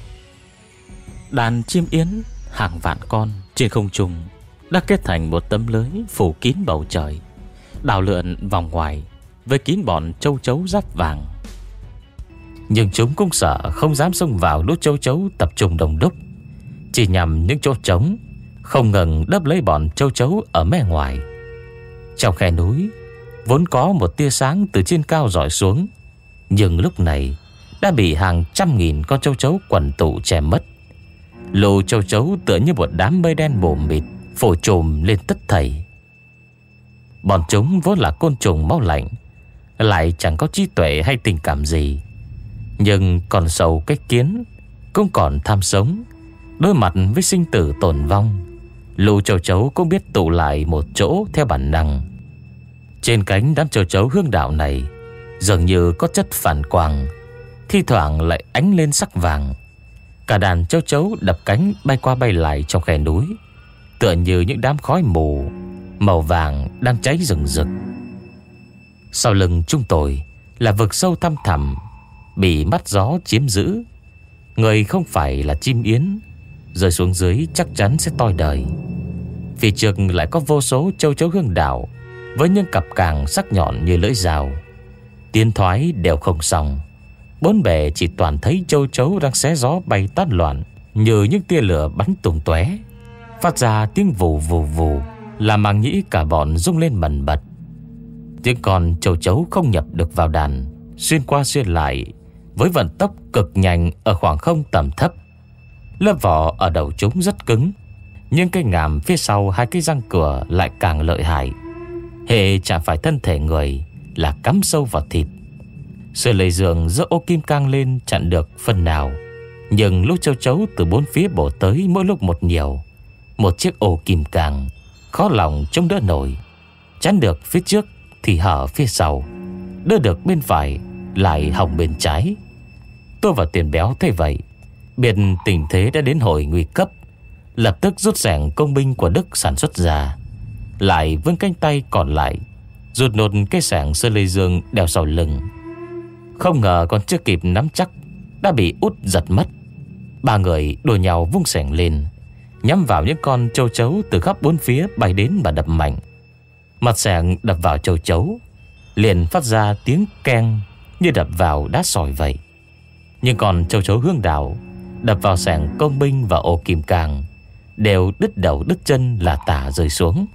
Đàn chim yến hàng vạn con trên không trung đã kết thành một tấm lưới phủ kín bầu trời, đảo lượn vòng ngoài với kín bọn châu chấu giáp vàng. Nhưng chúng cũng sợ không dám xông vào lũ châu chấu tập trung đông đúc, chỉ nhằm những chỗ trống, không ngừng đớp lấy bọn châu chấu ở mé ngoài. Trong khe núi vốn có một tia sáng từ trên cao rọi xuống, nhưng lúc này đã bị hàng trăm nghìn con châu chấu quần tụ che mất. Lũ châu chấu tựa như một đám mây đen mù mịt phủ trùm lên tất thảy. Bọn chúng vốn là côn trùng máu lạnh, lại chẳng có trí tuệ hay tình cảm gì, nhưng còn sâu cái kiến, cũng còn tham sống. Đối mặt với sinh tử tồn vong, lũ châu chấu cũng biết tụ lại một chỗ theo bản năng. Trên cánh đám châu chấu hương đạo này dường như có chất phản quang, thi thoảng lại ánh lên sắc vàng. Cả đàn châu chấu đập cánh bay qua bay lại trong khe núi, tựa như những đám khói mù màu vàng đang cháy rừng rực. Sau lưng chúng tôi là vực sâu thăm thẳm, bị mắt gió chiếm giữ. Người không phải là chim yến, rơi xuống dưới chắc chắn sẽ toi đời. Phía trước lại có vô số châu chấu hương đảo với những cặp càng sắc nhọn như lưỡi dao. Tiến thoái đều không xong, bốn bề chỉ toàn thấy châu chấu đang xé gió bay tán loạn như những tia lửa bắn tung tóe, phát ra tiếng vù vù vù, làm màng nhĩ cả bọn rung lên bần bật. Tiếng con châu chấu không nhập được vào đàn, xuyên qua xuyên lại với vận tốc cực nhanh ở khoảng không tầm thấp. Lớp vỏ ở đầu chúng rất cứng, nhưng cái ngàm phía sau hai cái răng cửa lại càng lợi hại. Hệ chạm phải thân thể người là cắm sâu vào thịt. Sư Lê Dương giơ ô kim cang lên chặn được phần nào, nhưng lũ châu chấu từ bốn phía bổ tới mỗi lúc một nhiều. Một chiếc ô kim cang khó lòng chống đỡ nổi, chắn được phía trước thì hở phía sau, đỡ được bên phải lại hỏng bên trái. Tôi và Tiền Béo thấy vậy, biết tình thế đã đến hồi nguy cấp, lập tức rút xẻng công binh của Đức sản xuất ra, lại vươn cánh tay còn lại rút nốt cái xẻng Sư Lê Dương đeo sau lưng. Không ngờ còn chưa kịp nắm chắc đã bị út giật mất. Ba người đùa nhau vung xẻng lên, nhắm vào những con châu chấu từ khắp bốn phía bay đến và đập mạnh. Mặt xẻng đập vào châu chấu liền phát ra tiếng keng như đập vào đá sỏi vậy. Nhưng còn châu chấu hương đảo đập vào xẻng công binh và ô kim cang đều đứt đầu đứt chân là tả rơi xuống.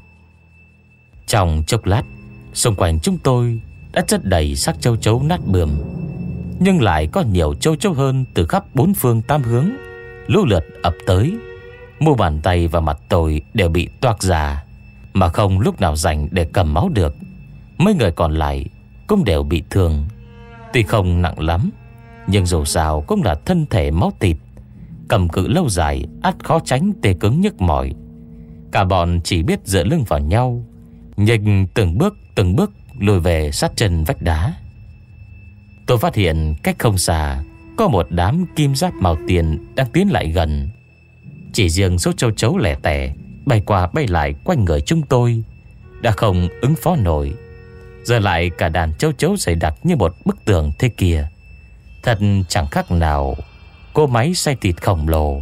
Trong chốc lát, xung quanh chúng tôi đã chất đầy xác châu chấu nát bươm, nhưng lại có nhiều châu chấu hơn từ khắp bốn phương tám hướng lũ lượt ập tới. Mu bàn tay và mặt tôi đều bị toạc ra, mà không lúc nào rảnh để cầm máu được. Mấy người còn lại cũng đều bị thương, tuy không nặng lắm, nhưng dù sao cũng là thân thể máu thịt, cầm cự lâu dài ắt khó tránh tê cứng nhức mỏi. Cả bọn chỉ biết dựa lưng vào nhau, nhưng từng bước từng bước lùi về sát chân vách đá. Tôi phát hiện cách không xa có một đám kim giáp màu tiền đang tiến lại gần. Chỉ riêng số châu chấu lẻ tẻ bay qua bay lại quanh người chúng tôi đã không ứng phó nổi. Giờ lại cả đàn châu chấu dày đặc như một bức tường thế kia, thật chẳng khác nào cỗ máy xay thịt khổng lồ.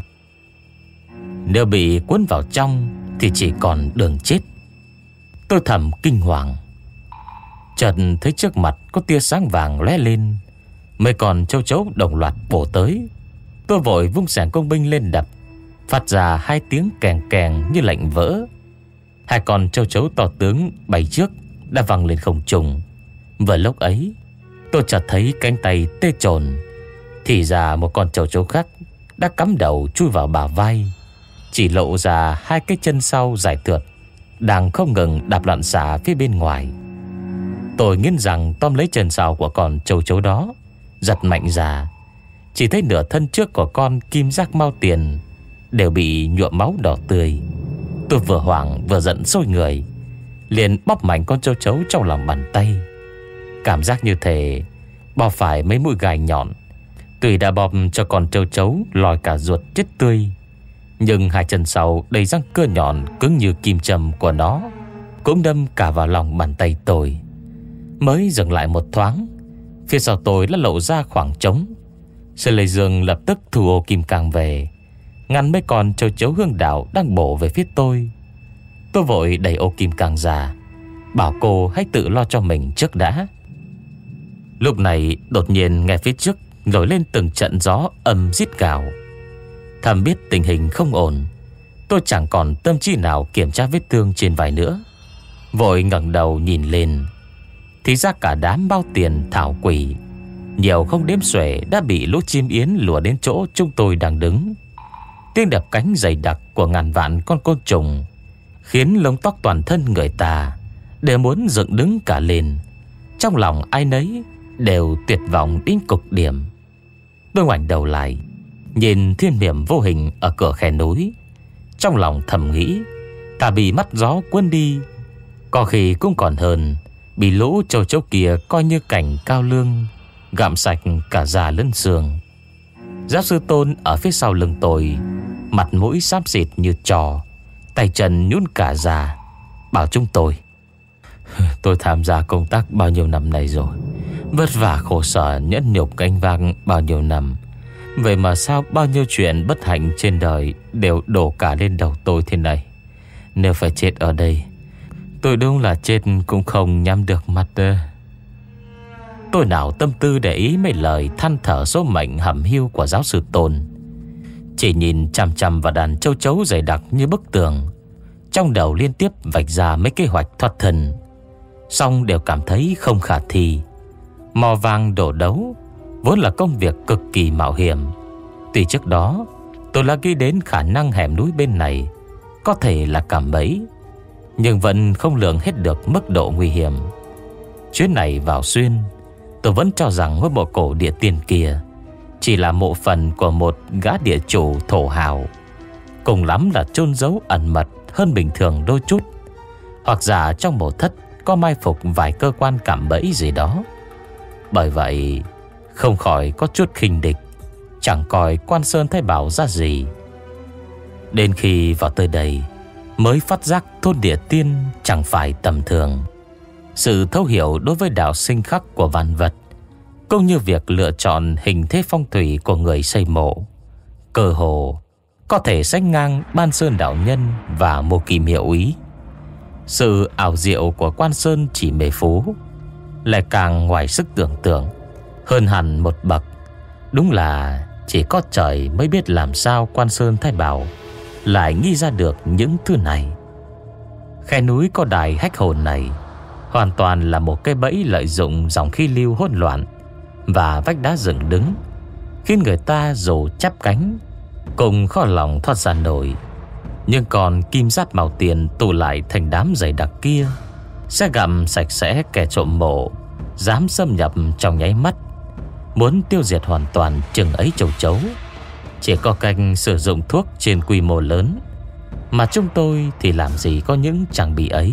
Nếu bị cuốn vào trong thì chỉ còn đường chết. Tôi thầm kinh hoàng. Chợt thấy trước mặt có tia sáng vàng lóe lên, mấy con châu chấu đồng loạt bổ tới. Tôi vội vung xẻng công binh lên đập, phát ra hai tiếng kèn kèn như lệnh vỡ. Hai con châu chấu to tướng bay trước đã văng lên không trung. Vừa lúc ấy, tôi chợt thấy cánh tay tê chồn. Thì ra một con châu chấu khác đã cắm đầu chui vào bả vai, chỉ lộ ra hai cái chân sau dài thượt đang không ngừng đạp loạn xạ phía bên ngoài. Tôi nghiến rằng tóm lấy chân sau của con châu chấu đó, giật mạnh ra. Chỉ thấy nửa thân trước của con kim giác mao tiền đều bị nhuộm máu đỏ tươi. Tôi vừa hoảng vừa giận sôi người, liền bóp mạnh con châu chấu trong lòng bàn tay. Cảm giác như thể bóp phải mấy mũi gai nhọn. Tuy đã bóp cho con châu chấu lòi cả ruột chết tươi, nhưng hai chân sau đầy răng cưa nhọn cứng như kim châm của nó cũng đâm cả vào lòng bàn tay tôi. Mới dừng lại một thoáng, phía sau tôi đã lộ ra khoảng trống. Sư Lê Dương lập tức thu ô kim càng về, ngăn mấy con châu chấu hương đạo đang bổ về phía tôi. Tôi vội đẩy ô kim càng ra, bảo cô hãy tự lo cho mình trước đã. Lúc này đột nhiên nghe phía trước nổi lên từng trận gió âm rít gào. Thầm biết tình hình không ổn, tôi chẳng còn tâm trí nào kiểm tra vết thương trên vai nữa. Vội ngẩng đầu nhìn lên, thì ra cả đám bao tiền thảo quỷ nhiều không đếm xuể đã bị lũ chim yến lùa đến chỗ chúng tôi đang đứng. Tiếng đập cánh dày đặc của ngàn vạn con côn trùng khiến lông tóc toàn thân người ta đều muốn dựng đứng cả lên. Trong lòng ai nấy đều tuyệt vọng đến cực điểm. Tôi ngoảnh đầu lại, nhìn thiên niệm vô hình ở cửa khe núi, trong lòng thầm nghĩ, thà bị mắt gió cuốn đi, có khi cũng còn hơn bị lũ châu chấu kia coi như cảnh cao lương, gặm sạch cả da lẫn xương. Giáo sư Tôn ở phía sau lưng tôi, mặt mũi xám xịt như trò, tay chân nhún cả ra, bảo chúng tôi: tôi tham gia công tác bao nhiêu năm nay rồi, vất vả khổ sở nhẫn nhục gánh vác bao nhiêu năm, vậy mà sao bao nhiêu chuyện bất hạnh trên đời đều đổ cả lên đầu tôi thế này. Nếu phải chết ở đây, tôi đúng là chết cũng không nhắm được mắt. Tôi nào tâm tư để ý mấy lời than thở số mệnh hẩm hiu của giáo sư Tôn, chỉ nhìn chằm chằm vào đàn châu chấu dày đặc như bức tường. Trong đầu liên tiếp vạch ra mấy kế hoạch thoát thân, song đều cảm thấy không khả thi. Mò vàng đổ đấu vốn là công việc cực kỳ mạo hiểm. Tuy trước đó tôi đã nghĩ đến khả năng hẻm núi bên này có thể là cạm bẫy, nhưng vẫn không lường hết được mức độ nguy hiểm. Chuyến này vào xuyên, tôi vẫn cho rằng ngôi mộ cổ địa tiên kia chỉ là mộ phần của một gã địa chủ thổ hào, cùng lắm là chôn giấu ẩn mật hơn bình thường đôi chút, hoặc giả trong mộ thất có mai phục vài cơ quan cạm bẫy gì đó. Bởi vậy không khỏi có chút khinh địch, chẳng coi Quan Sơn Thái Bảo ra gì. Đến khi vào tới đây mới phát giác thôn địa tiên chẳng phải tầm thường. Sự thấu hiểu đối với đạo sinh khắc của vạn vật, cũng như việc lựa chọn hình thế phong thủy của người xây mộ, cơ hồ có thể sánh ngang Ban Sơn đạo nhân và Mộ Kim hiệu úy. Sự ảo diệu của Quan Sơn chỉ mê phú lại càng ngoài sức tưởng tượng, hơn hẳn một bậc. Đúng là chỉ có trời mới biết làm sao Quan Sơn Thái Bảo lại nghĩ ra được những thứ này. Khe núi có đài hách hồn này hoàn toàn là một cái bẫy lợi dụng dòng khí lưu hỗn loạn và vách đá dựng đứng, khiến người ta dù chắp cánh cũng khó lòng thoát ra nổi. Nhưng còn kim giáp màu tiền tụ lại thành đám dày đặc kia sẽ gặm sạch sẽ kẻ trộm mộ dám xâm nhập trong nháy mắt. Muốn tiêu diệt hoàn toàn chừng ấy châu chấu, chỉ có cách sử dụng thuốc trên quy mô lớn, mà chúng tôi thì làm gì có những trang bị ấy.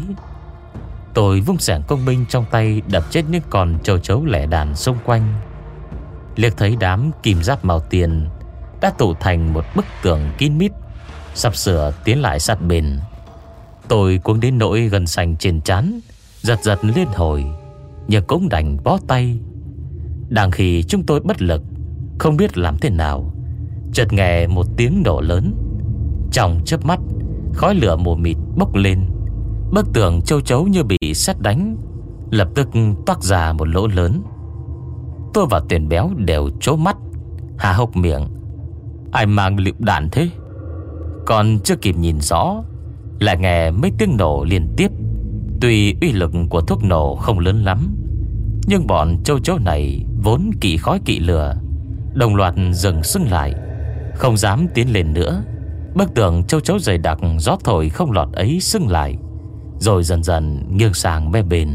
Tôi vung xẻng công binh trong tay đập chết những con châu chấu lẻ đàn xung quanh. liếc thấy đám kim giáp màu tiền đã tụ thành một bức tường kín mít, sắp sửa tiến lại sát bên. Tôi cuống đến nỗi gân xanh trên trán giật giật liên hồi, nhưng cũng đành bó tay. Đang khi chúng tôi bất lực không biết làm thế nào, chợt nghe một tiếng nổ lớn. Trong chớp mắt, khói lửa mù mịt bốc lên. Bức tường châu chấu như bị sét đánh, lập tức toác ra một lỗ lớn. Tôi và Tuyền Béo đều trố mắt, há hốc miệng. Ai mang lựu đạn thế? Còn chưa kịp nhìn rõ, lại nghe mấy tiếng nổ liên tiếp. Tuy uy lực của thuốc nổ không lớn lắm, nhưng bọn châu chấu này vốn kỵ khói kỵ lửa, đồng loạt dừng sưng lại, không dám tiến lên nữa. Bức tường châu chấu dày đặc gió thổi không lọt ấy sưng lại, rồi dần dần nghiêng sang bên bên.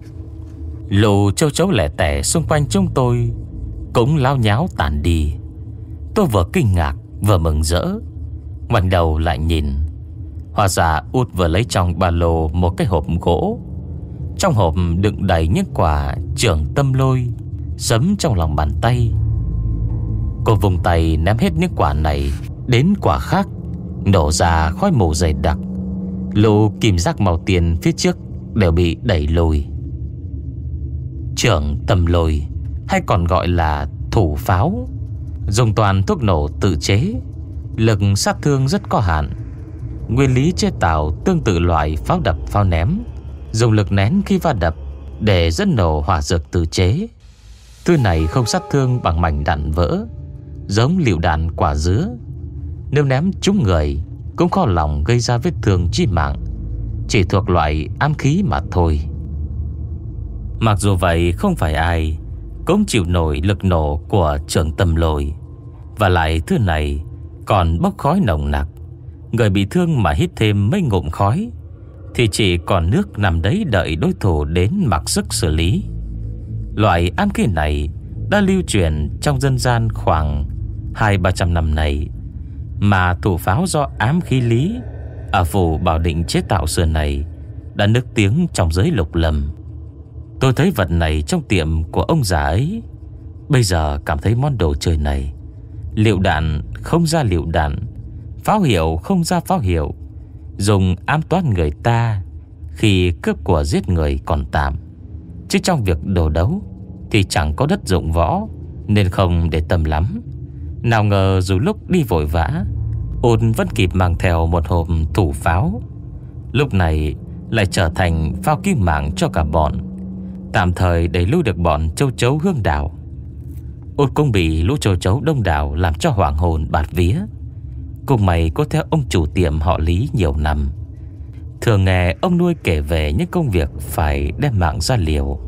Lũ châu chấu lẻ tẻ xung quanh chúng tôi cũng lao nháo tản đi. Tôi vừa kinh ngạc vừa mừng rỡ, ngoảnh đầu lại nhìn. Hóa ra Út vừa lấy trong ba lô một cái hộp gỗ. Trong hộp đựng đầy những quả trưởng tâm lôi, sấm trong lòng bàn tay. Cô vùng tay ném hết những quả này đến quả khác, nổ ra khói mù dày đặc. Lũ kim giác màu tiền phía trước đều bị đẩy lùi. Trưởng tâm lôi, hay còn gọi là thủ pháo, dùng toàn thuốc nổ tự chế, lực sát thương rất có hạn. Nguyên lý chế tạo tương tự loại pháo đập pháo ném, dùng lực nén khi va đập để dẫn nổ hỏa dược tự chế. Thứ này không sát thương bằng mảnh đạn vỡ, giống lựu đạn quả dứa. Nếu ném trúng người cũng khó lòng gây ra vết thương chí mạng, chỉ thuộc loại ám khí mà thôi. Mặc dù vậy, không phải ai cũng chịu nổi lực nổ của trưởng tâm lôi. Và lại thứ này còn bốc khói nồng nặc. Người bị thương mà hít thêm mấy ngụm khói thì chỉ còn nước nằm đấy đợi đối thủ đến mặc sức xử lý. Loại ám khí này đã lưu truyền trong dân gian khoảng hai ba trăm năm nay, mà thủ pháo do ám khí Lý ở phủ Bảo Định chế tạo xưa này đã nức tiếng trong giới lục lâm. Tôi thấy vật này trong tiệm của ông già ấy, bây giờ cảm thấy món đồ chơi này, lựu đạn không ra lựu đạn, pháo hiệu không ra pháo hiệu, dùng ám toán người ta khi cướp của giết người còn tạm, chứ trong việc đồ đấu thì chẳng có đất dụng võ, nên không để tâm lắm. Nào ngờ dù lúc đi vội vã, Ôn vẫn kịp mang theo một hộp thủ pháo. Lúc này lại trở thành phao kim mạng cho cả bọn, tạm thời đẩy lui được bọn châu chấu hương đảo. Ôn cũng bị lũ châu chấu đông đảo làm cho hoảng hồn bạt vía. Cùng mày có theo ông chủ tiệm họ Lý nhiều năm, thường nghe ông nuôi kể về những công việc phải đem mạng ra liều.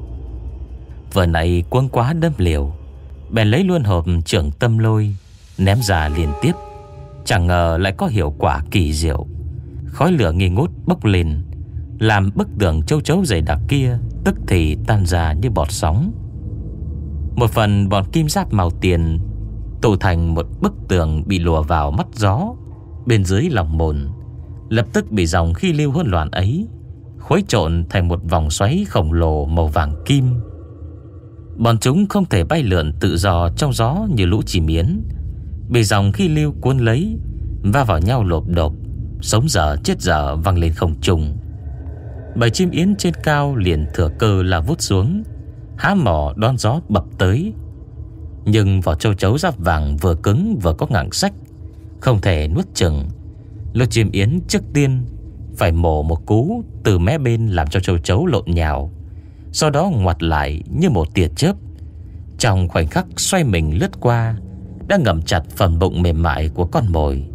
Vừa nãy cuống quá đâm liều, bèn lấy luôn hộp trưởng tâm lôi ném ra liên tiếp. Chẳng ngờ lại có hiệu quả kỳ diệu. Khói lửa nghi ngút bốc lên, làm bức tường châu chấu dày đặc kia tức thì tan ra như bọt sóng. Một phần bọn kim giáp màu tiền tụ thành một bức tường bị lùa vào mắt gió bên dưới lòng mồn, lập tức bị dòng khí lưu hỗn loạn ấy khuấy trộn thành một vòng xoáy khổng lồ màu vàng kim. Bọn chúng không thể bay lượn tự do trong gió như lũ chim yến, bị dòng khí lưu cuốn lấy, va vào nhau lộp độp, sống dở chết dở văng lên không trung. Bầy chim yến trên cao liền thừa cơ là vút xuống, há mỏ đón gió bập tới. Nhưng vỏ châu chấu giáp vàng vừa cứng vừa có ngạng sách, không thể nuốt chừng. Lũ chim yến trước tiên phải mổ một cú từ mé bên làm cho châu chấu lộn nhào, sau đó ngoặt lại như một tia chớp. Trong khoảnh khắc xoay mình lướt qua, đã ngậm chặt phần bụng mềm mại của con mồi.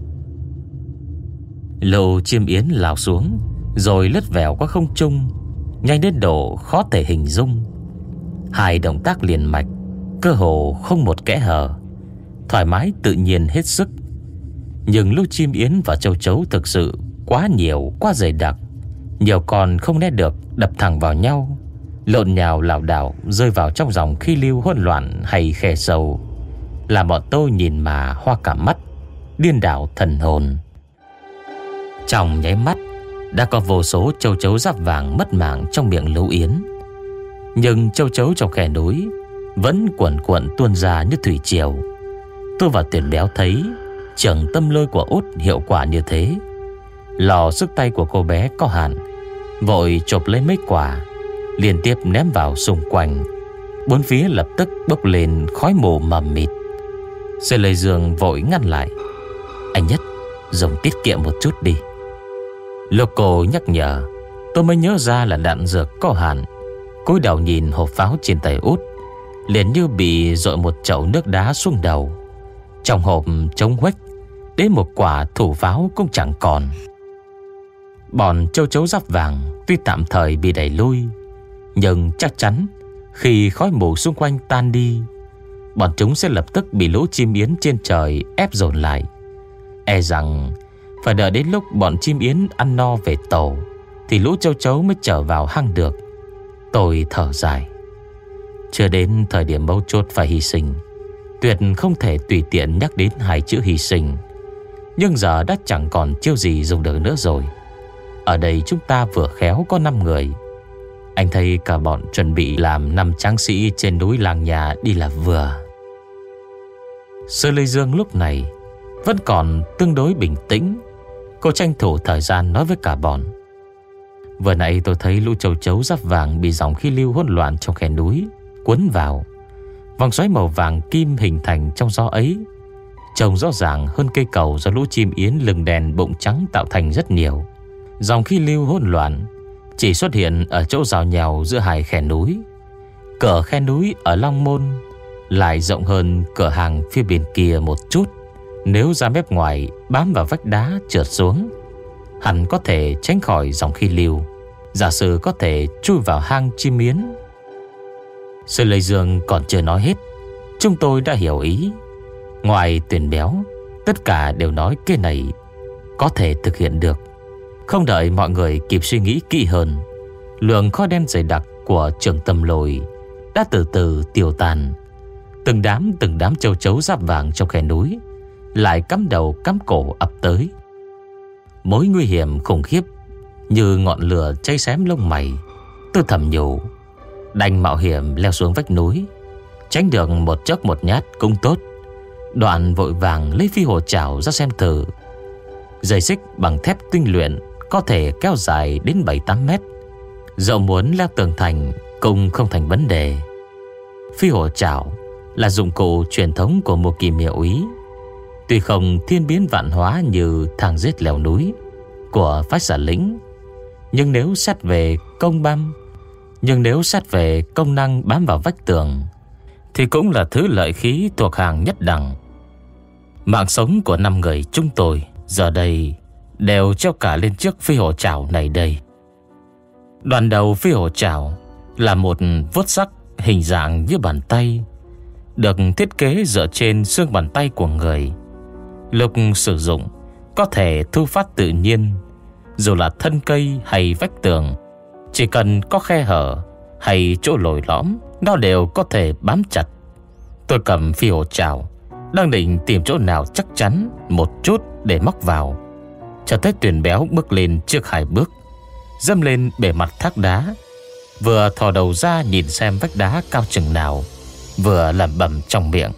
Lũ chim yến lao xuống rồi lướt vèo qua không trung, nhanh đến độ khó thể hình dung. Hai động tác liền mạch, cơ hồ không một kẽ hở, thoải mái tự nhiên hết sức. Nhưng lũ chim yến và châu chấu thực sự quá nhiều, quá dày đặc, nhiều con không né được đập thẳng vào nhau, lộn nhào lảo đảo rơi vào trong dòng khí lưu hỗn loạn hay khe sâu, làm bọn tôi nhìn mà hoa cả mắt, điên đảo thần hồn. Trong nháy mắt đã có vô số châu chấu giáp vàng mất mạng trong miệng lũ yến. Nhưng châu chấu trong khe núi vẫn cuồn cuộn tuôn ra như thủy triều. Tôi và Tuyển Béo thấy trường tâm lôi của Út hiệu quả như thế. Lò sức tay của cô bé có hạn, vội chộp lấy mấy quả, liên tiếp ném vào xung quanh. Bốn phía lập tức bốc lên khói mù mờ mịt. Sư Lê Dương vội ngăn lại. Anh Nhất, dùng tiết kiệm một chút đi. Lúc cô nhắc nhở, tôi mới nhớ ra là đạn dược có hạn. Cúi đầu nhìn hộp pháo trên tay Út, liền như bị dội một chậu nước đá xuống đầu. Trong hộp trống huếch, đến một quả thủ pháo cũng chẳng còn. Bọn châu chấu giáp vàng tuy tạm thời bị đẩy lui, nhưng chắc chắn khi khói mù xung quanh tan đi, bọn chúng sẽ lập tức bị lũ chim yến trên trời ép dồn lại. E rằng phải đợi đến lúc bọn chim yến ăn no về tổ thì lũ châu chấu mới trở vào hang được. Tôi thở dài. Chưa đến thời điểm mấu chốt phải hy sinh, tuyệt không thể tùy tiện nhắc đến hai chữ hy sinh. Nhưng giờ đã chẳng còn chiêu gì dùng được nữa rồi. Ở đây chúng ta vừa khéo có năm người. Anh thấy cả bọn chuẩn bị làm năm tráng sĩ trên núi làng nhà đi là vừa. Sư Lê Dương lúc này vẫn còn tương đối bình tĩnh. Cô tranh thủ thời gian nói với cả bọn. Vừa nãy tôi thấy lũ châu chấu giáp vàng bị dòng khí lưu hỗn loạn trong khe núi cuốn vào. Vòng xoáy màu vàng kim hình thành trong gió ấy, trông rõ ràng hơn cây cầu do lũ chim yến lưng đèn bụng trắng tạo thành rất nhiều. Dòng khí lưu hỗn loạn chỉ xuất hiện ở chỗ rào nhào giữa hai khe núi. Cửa khe núi ở Long Môn lại rộng hơn cửa hàng phía bên kia một chút. Nếu ra mép ngoài bám vào vách đá trượt xuống, hẳn có thể tránh khỏi dòng khí lưu. Giả sử có thể chui vào hang chim yến. Sư Lê Dương còn chưa nói hết, chúng tôi đã hiểu ý. Ngoài Tuyển Béo, tất cả đều nói cái này có thể thực hiện được. Không đợi mọi người kịp suy nghĩ kỹ hơn, lượng khói đen dày đặc của trường tâm lôi đã từ từ tiêu tan. Từng đám từng đám châu chấu giáp vàng trong khe núi lại cắm đầu cắm cổ ập tới. Mối nguy hiểm khủng khiếp như ngọn lửa cháy xém lông mày. Tôi thầm nhủ, đành mạo hiểm leo xuống vách núi, tránh được một chốc một nhát cũng tốt. Đoạn vội vàng lấy phi hồ chảo ra xem thử. Dây xích bằng thép tinh luyện có thể kéo dài đến bảy tám mét. Dẫu muốn leo tường thành cũng không thành vấn đề. Phi hồ chảo là dụng cụ truyền thống của một kỳ miệu úy. Tuy không thiên biến vạn hóa như thang giết leo núi của phái giả lĩnh, nhưng nếu xét về công băm Nhưng nếu xét về công năng bám vào vách tường thì cũng là thứ lợi khí thuộc hàng nhất đẳng. Mạng sống của năm người chúng tôi giờ đây đều treo cả lên chiếc phi hổ chảo này đây. Đoàn đầu phi hổ chảo là một vuốt sắc hình dạng như bàn tay, được thiết kế dựa trên xương bàn tay của người. Lúc sử dụng có thể thu phát tự nhiên, dù là thân cây hay vách tường. Chỉ cần có khe hở hay chỗ lồi lõm, nó đều có thể bám chặt. Tôi cầm phi hổ chảo, đang định tìm chỗ nào chắc chắn một chút để móc vào, chợt thấy Tuyển Béo bước lên trước hai bước, dâm lên bề mặt thác đá, vừa thò đầu ra nhìn xem vách đá cao chừng nào, vừa lẩm bẩm trong miệng: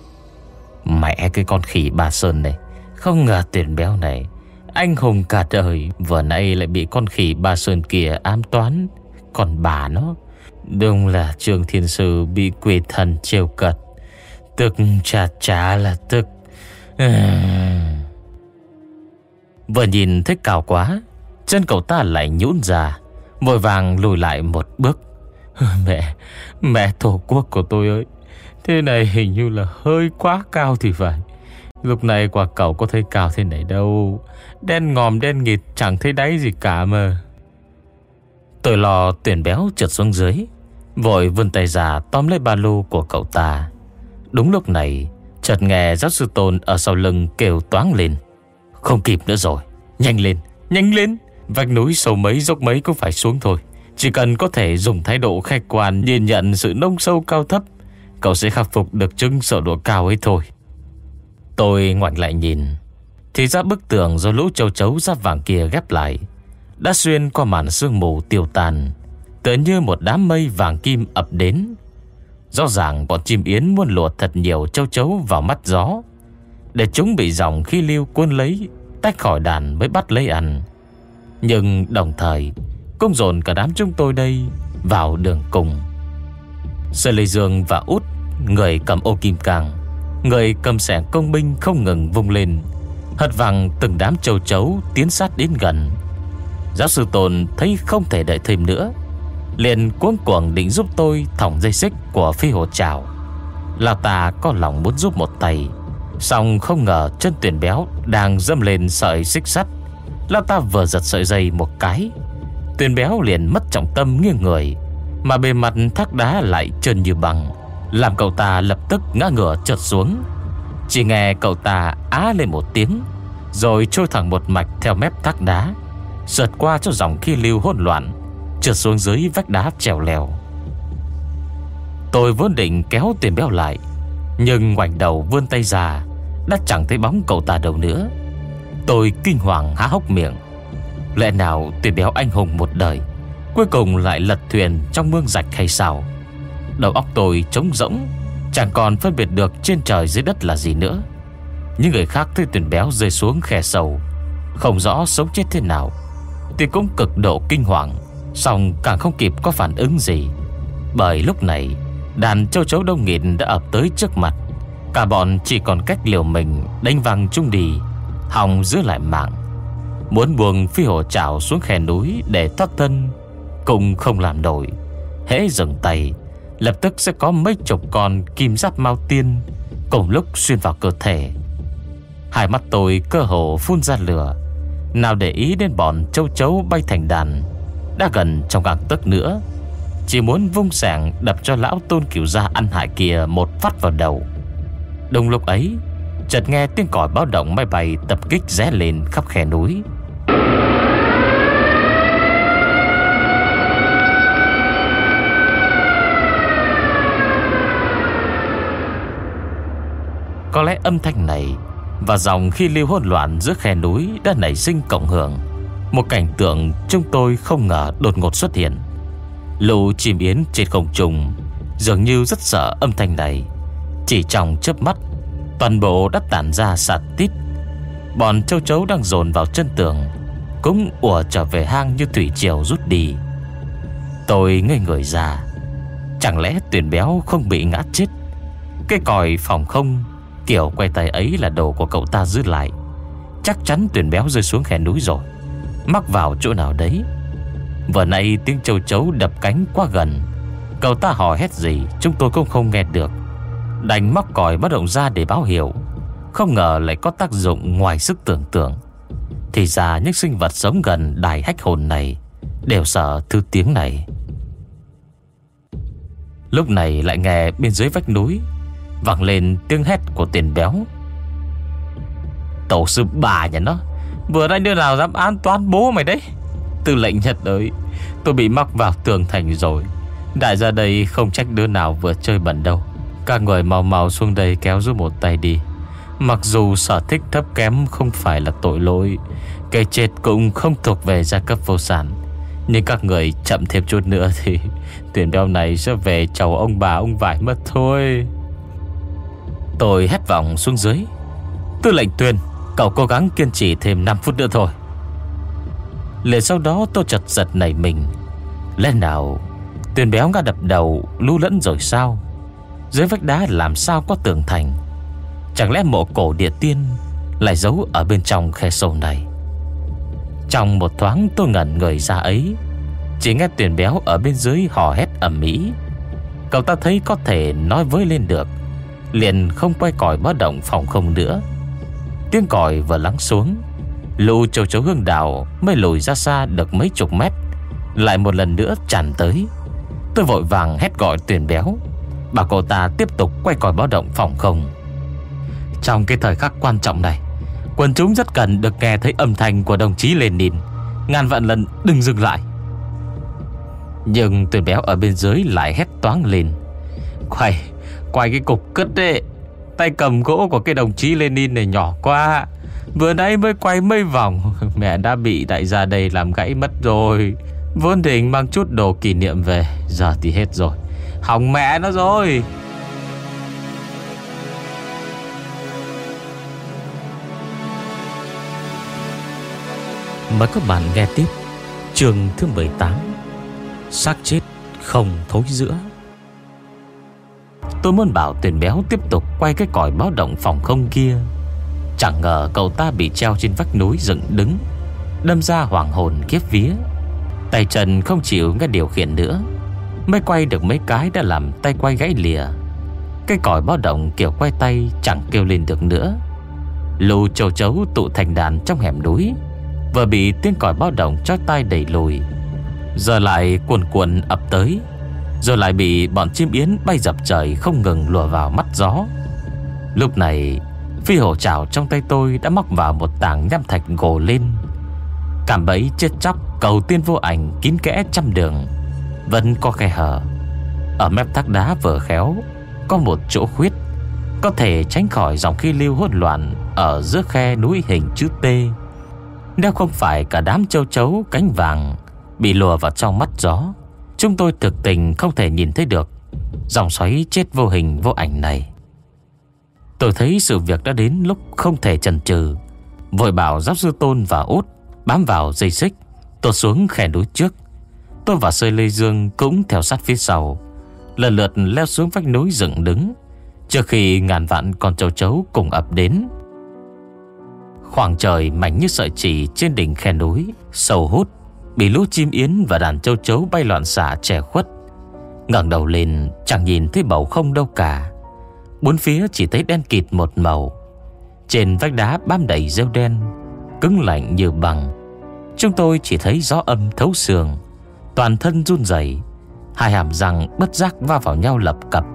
mẹ cái con khỉ Ba Sơn này, không ngờ Tuyển Béo này anh hùng cả đời, vừa nãy lại bị con khỉ Ba Sơn kia ám toán. Còn bà nó, đúng là Trương Thiên Sư bị quỷ thần trêu cợt. Tức chà chà là tức. Vừa nhìn thấy cao quá, chân cậu ta lại nhũn ra, vội vàng lùi lại một bước. Mẹ, mẹ tổ quốc của tôi ơi, thế này hình như là hơi quá cao thì phải. Lúc này quả cầu có thấy cao thế này đâu, đen ngòm đen nghịt chẳng thấy đáy gì cả mà. Tôi lo Tuyển Béo trượt xuống dưới, vội vươn tay ra tóm lấy ba lô của cậu ta. Đúng lúc này, chợt nghe giáo sư Tôn ở sau lưng kêu toáng lên: không kịp nữa rồi, nhanh lên, nhanh lên. Vách núi sâu mấy dốc mấy cũng phải xuống thôi. Chỉ cần có thể dùng thái độ khách quan nhìn nhận sự nông sâu cao thấp, cậu sẽ khắc phục được chứng sợ độ cao ấy thôi. Tôi ngoảnh lại nhìn, thì ra bức tường do lũ châu chấu giáp vàng kia ghép lại đã xuyên qua màn sương mù tiêu tan, tựa như một đám mây vàng kim ập đến. Rõ ràng bọn chim yến muốn lùa thật nhiều châu chấu vào mắt gió, để chúng bị dòng khí lưu cuốn lấy, tách khỏi đàn mới bắt lấy ăn. Nhưng đồng thời cũng dồn cả đám chúng tôi đây vào đường cùng. Sơ Lê Dương và Út, người cầm ô kim cang, người cầm xẻng công binh không ngừng vung lên, hất văng từng đám châu chấu tiến sát đến gần. Giáo sư Tôn thấy không thể đợi thêm nữa, liền cuống cuồng định giúp tôi thòng dây xích của phi hồ trảo. Lão ta có lòng muốn giúp một tay, song không ngờ chân Tuyền Béo đang dâm lên sợi xích sắt. Lão ta vừa giật sợi dây một cái, Tuyền Béo liền mất trọng tâm nghiêng người, mà bề mặt thác đá lại trơn như băng, làm cậu ta lập tức ngã ngửa trượt xuống. Chỉ nghe cậu ta á lên một tiếng, rồi trôi thẳng một mạch theo mép thác đá, sượt qua cho dòng khí lưu hỗn loạn, trượt xuống dưới vách đá trèo lèo. Tôi vốn định kéo Tuyền Béo lại, nhưng ngoảnh đầu vươn tay ra, đã chẳng thấy bóng cậu ta đâu nữa. Tôi kinh hoàng há hốc miệng. Lẽ nào Tuyền Béo anh hùng một đời cuối cùng lại lật thuyền trong mương rạch hay sao? Đầu óc tôi trống rỗng, chẳng còn phân biệt được trên trời dưới đất là gì nữa. Những người khác thấy Tuyền Béo rơi xuống khe sâu, không rõ sống chết thế nào, thì cũng cực độ kinh hoàng, song càng không kịp có phản ứng gì. Bởi lúc này đàn châu chấu đông nghịt đã ập tới trước mặt. Cả bọn chỉ còn cách liều mình đánh văng chung đi, hòng giữ lại mạng. Muốn buông phi hồ trảo xuống khe núi để thoát thân cũng không làm nổi. Hễ dừng tay, lập tức sẽ có mấy chục con kim giáp mao tiên cùng lúc xuyên vào cơ thể. Hai mắt tôi cơ hồ phun ra lửa, nào để ý đến bọn châu chấu bay thành đàn đã gần trong gang tấc nữa, chỉ muốn vung xẻng đập cho lão Tôn Cửu Gia ăn hại kia một phát vào đầu. Đúng lúc ấy, chợt nghe tiếng còi báo động máy bay tập kích ré lên khắp khe núi. Có lẽ âm thanh này và dòng khí lưu hỗn loạn giữa khe núi đã nảy sinh cộng hưởng, một cảnh tượng chúng tôi không ngờ đột ngột xuất hiện. Lũ chim yến trên không trung dường như rất sợ âm thanh này. Chỉ trong chớp mắt, toàn bộ đã tản ra sạt tít. Bọn châu chấu đang dồn vào chân tường cũng ùa trở về hang như thủy triều rút đi. Tôi ngây người ra. Chẳng lẽ Tuyền Béo không bị ngã chết? Cái còi phòng không kiểu quay tay ấy là đồ của cậu ta giữ lại. Chắc chắn Tuyền Béo rơi xuống khe núi rồi, mắc vào chỗ nào đấy. Vừa nãy tiếng châu chấu đập cánh quá gần, cậu ta hò hét gì chúng tôi cũng không nghe được, đành móc còi báo động ra để báo hiệu. Không ngờ lại có tác dụng ngoài sức tưởng tượng. Thì ra những sinh vật sống gần đài hách hồn này đều sợ thứ tiếng này. Lúc này lại nghe bên dưới vách núi vang lên tiếng hét của Tuyền Béo. Tổ sư bà nhà nó, vừa nãy đứa nào dám an toán bố mày đấy? Tư lệnh Nhật ơi, tôi bị mắc vào tường thành rồi. Đại gia đây không trách đứa nào vừa chơi bẩn đâu. Các người mau mau xuống đây kéo giúp một tay đi. Mặc dù sở thích thấp kém không phải là tội lỗi, cái chết cũng không thuộc về giai cấp vô sản, nhưng các người chậm thêm chút nữa thì Tuyền Béo này sẽ về chầu ông bà ông vải mất thôi. Tôi hét vọng xuống dưới. Tư lệnh Tuyền, cậu cố gắng kiên trì thêm năm phút nữa thôi. Liền sau đó tôi chợt giật nảy mình. Lẽ nào Tuyền Béo ngã đập đầu lu lẫn rồi sao? Dưới vách đá làm sao có tường thành? Chẳng lẽ mộ cổ địa tiên lại giấu ở bên trong khe sâu này? Trong một thoáng tôi ngẩn người ra ấy, chỉ nghe Tuyền Béo ở bên dưới hò hét ầm ĩ. Cậu ta thấy có thể nói với lên được, liền không quay còi báo động phòng không nữa. Tiếng còi vừa lắng xuống, lũ châu chấu hương đảo mới lùi ra xa được mấy chục mét, lại một lần nữa tràn tới. Tôi vội vàng hét gọi Tuyền Béo, bảo cậu ta tiếp tục quay còi báo động phòng không. Trong cái thời khắc quan trọng này, quần chúng rất cần được nghe thấy âm thanh của đồng chí Lenin. Ngàn vạn lần đừng dừng lại. Nhưng Tuyền Béo ở bên dưới lại hét toáng lên. Quay, quay cái cục cất đấy. Tay cầm gỗ của cái đồng chí Lenin này nhỏ quá, vừa nãy mới quay mấy vòng mẹ đã bị đại gia đây làm gãy mất rồi. Vốn định mang chút đồ kỷ niệm về, giờ thì hết rồi. Hỏng mẹ nó rồi. Mời các bạn nghe tiếp chương thứ mười tám, xác chết không thối rữa. Tôi muốn bảo Tuyền Béo tiếp tục quay cái còi báo động phòng không kia. Chẳng ngờ cậu ta bị treo trên vách núi dựng đứng, đâm ra hoàng hồn kiếp vía. Tay chân không chịu nghe điều khiển nữa, mới quay được mấy cái đã làm tay quay gãy lìa. Cái còi báo động kiểu quay tay chẳng kêu lên được nữa. Lù châu chấu tụ thành đàn trong hẻm núi vừa bị tiếng còi báo động chói tai đẩy lùi, giờ lại cuồn cuộn ập tới, rồi lại bị bọn chim yến bay dập trời không ngừng lùa vào mắt gió. Lúc này phi hổ chảo trong tay tôi đã móc vào một tảng nham thạch gồ lên. Cạm bẫy chết chóc cầu tiên vô ảnh kín kẽ trăm đường, vẫn có khe hở. Ở mép thác đá vừa khéo có một chỗ khuyết, có thể tránh khỏi dòng khí lưu hỗn loạn ở giữa khe núi hình chữ T. Nếu không phải cả đám châu chấu cánh vàng bị lùa vào trong mắt gió, chúng tôi thực tình không thể nhìn thấy được dòng xoáy chết vô hình vô ảnh này. Tôi thấy sự việc đã đến lúc không thể chần chừ, vội bảo giáo sư Tôn và Út bám vào dây xích tuột xuống khe núi trước. Tôi và Sơi Lê Dương cũng theo sát phía sau, lần lượt leo xuống vách núi dựng đứng, trước khi ngàn vạn con châu chấu cùng ập đến. Khoảng trời mảnh như sợi chỉ trên đỉnh khe núi sâu hút bị lũ chim yến và đàn châu chấu bay loạn xạ che khuất. Ngẩng đầu lên chẳng nhìn thấy bầu không đâu cả, bốn phía chỉ thấy đen kịt một màu. Trên vách đá bám đầy rêu đen, cứng lạnh như bằng. Chúng tôi chỉ thấy gió âm thấu xương, toàn thân run rẩy, hai hàm răng bất giác va vào nhau lập cập.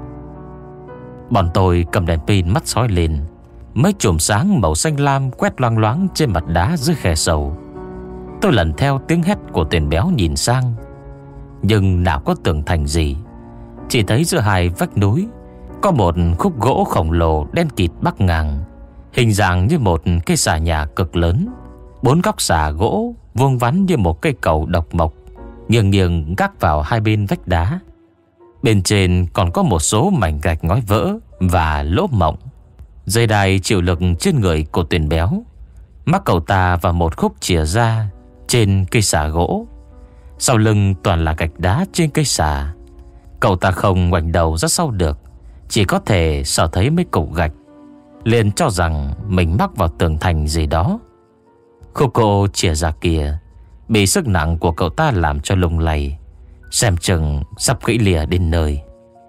Bọn tôi cầm đèn pin mắt soi lên, mấy chùm sáng màu xanh lam quét loang loáng trên mặt đá dưới khe sâu. Tôi lần theo tiếng hét của Tuyền Béo nhìn sang, nhưng nào có tường thành gì. Chỉ thấy giữa hai vách núi có một khúc gỗ khổng lồ đen kịt bắc ngang, hình dạng như một cây xà nhà cực lớn. Bốn góc xà gỗ vuông vắn như một cây cầu độc mộc, nghiêng nghiêng gác vào hai bên vách đá. Bên trên còn có một số mảnh gạch ngói vỡ và lỗ mộng. Dây đai chịu lực trên người của Tuyền Béo mắc cậu ta vào một khúc chìa ra trên cây xà gỗ. Sau lưng toàn là gạch đá trên cây xà. Cậu ta không ngoảnh đầu ra sau được, chỉ có thể sờ thấy mấy cục gạch, liền cho rằng mình mắc vào tường thành gì đó. Khúc gỗ chìa ra kia bị sức nặng của cậu ta làm cho lung lay, xem chừng sắp gãy lìa đến nơi.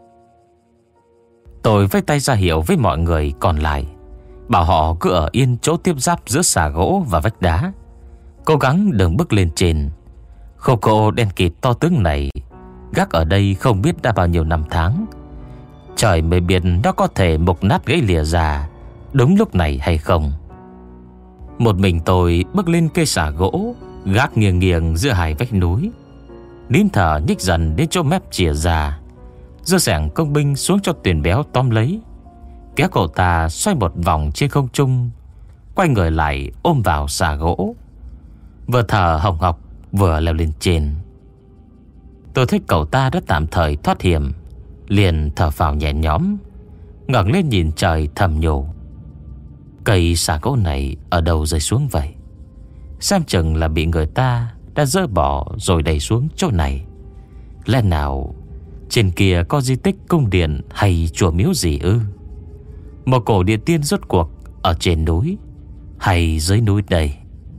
Tôi vẫy tay ra hiệu với mọi người còn lại, bảo họ cứ ở yên chỗ tiếp giáp giữa xà gỗ và vách đá, cố gắng đừng bước lên trên. Khúc gỗ đen kịt to tướng này gác ở đây không biết đã bao nhiêu năm tháng, trời mới biết nó có thể mục nát gãy lìa ra đúng lúc này hay không. Một mình tôi bước lên cây xà gỗ gác nghiêng nghiêng giữa hai vách núi, nín thở nhích dần đến chỗ mép chìa ra, giơ xẻng công binh xuống cho Tuyền Béo tóm lấy, kéo cậu ta xoay một vòng trên không trung, quay người lại ôm vào xà gỗ, vừa thở hồng hộc vừa leo lên trên. Tôi thấy cậu ta đã tạm thời thoát hiểm, liền thở phào nhẹ nhõm, ngẩng lên nhìn trời thầm nhủ: cây xà gỗ này ở đâu rơi xuống vậy? Xem chừng là bị người ta đã dỡ bỏ rồi đẩy xuống chỗ này. Lẽ nào trên kia có di tích cung điện hay chùa miếu gì ư? Một cổ địa tiên rốt cuộc ở trên núi hay dưới núi đây?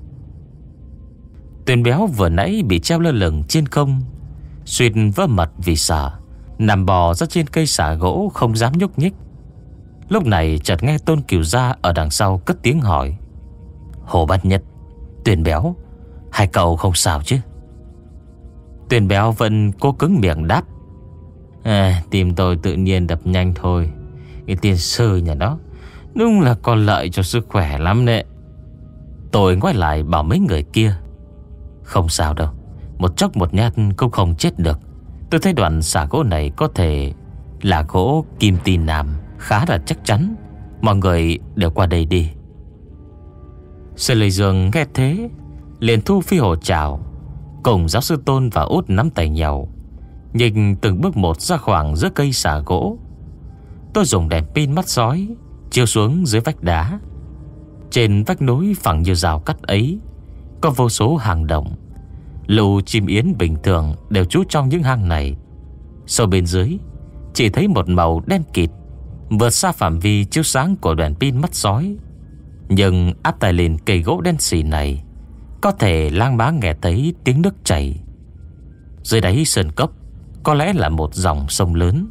Tuyền Béo vừa nãy bị treo lơ lửng trên không, suýt vỡ mật vì sợ, nằm bò ra trên cây xà gỗ không dám nhúc nhích. Lúc này chợt nghe Tôn Cửu Gia ở đằng sau cất tiếng hỏi: Hồ Bát Nhất, Tuyền Béo, hai cậu không sao chứ? Tuyền Béo vẫn cố cứng miệng đáp: à, tim tôi tự nhiên đập nhanh thôi. Cái tiên sư nhà đó đúng là có lợi cho sức khỏe lắm đấy. Tôi ngoái lại bảo mấy người kia: không sao đâu, một chốc một nhát cũng không chết được. Tôi thấy đoạn xà gỗ này có thể là gỗ kim ti nam, khá là chắc chắn. Mọi người đều qua đây đi. Sơ Lê Dương nghe thế liền thu phi hổ chảo, cùng giáo sư Tôn và Út nắm tay nhau, nhìn từng bước một ra khoảng giữa cây xà gỗ. Tôi dùng đèn pin mắt sói chiếu xuống dưới vách đá. Trên vách núi phẳng như rào cắt ấy có vô số hang động. Lũ chim yến bình thường đều trú trong những hang này. Sâu bên dưới chỉ thấy một màu đen kịt, vượt xa phạm vi chiếu sáng của đèn pin mắt sói. Nhưng áp tai lên cây gỗ đen xì này, có thể lang bá nghe thấy tiếng nước chảy. Dưới đáy sơn cốc có lẽ là một dòng sông lớn.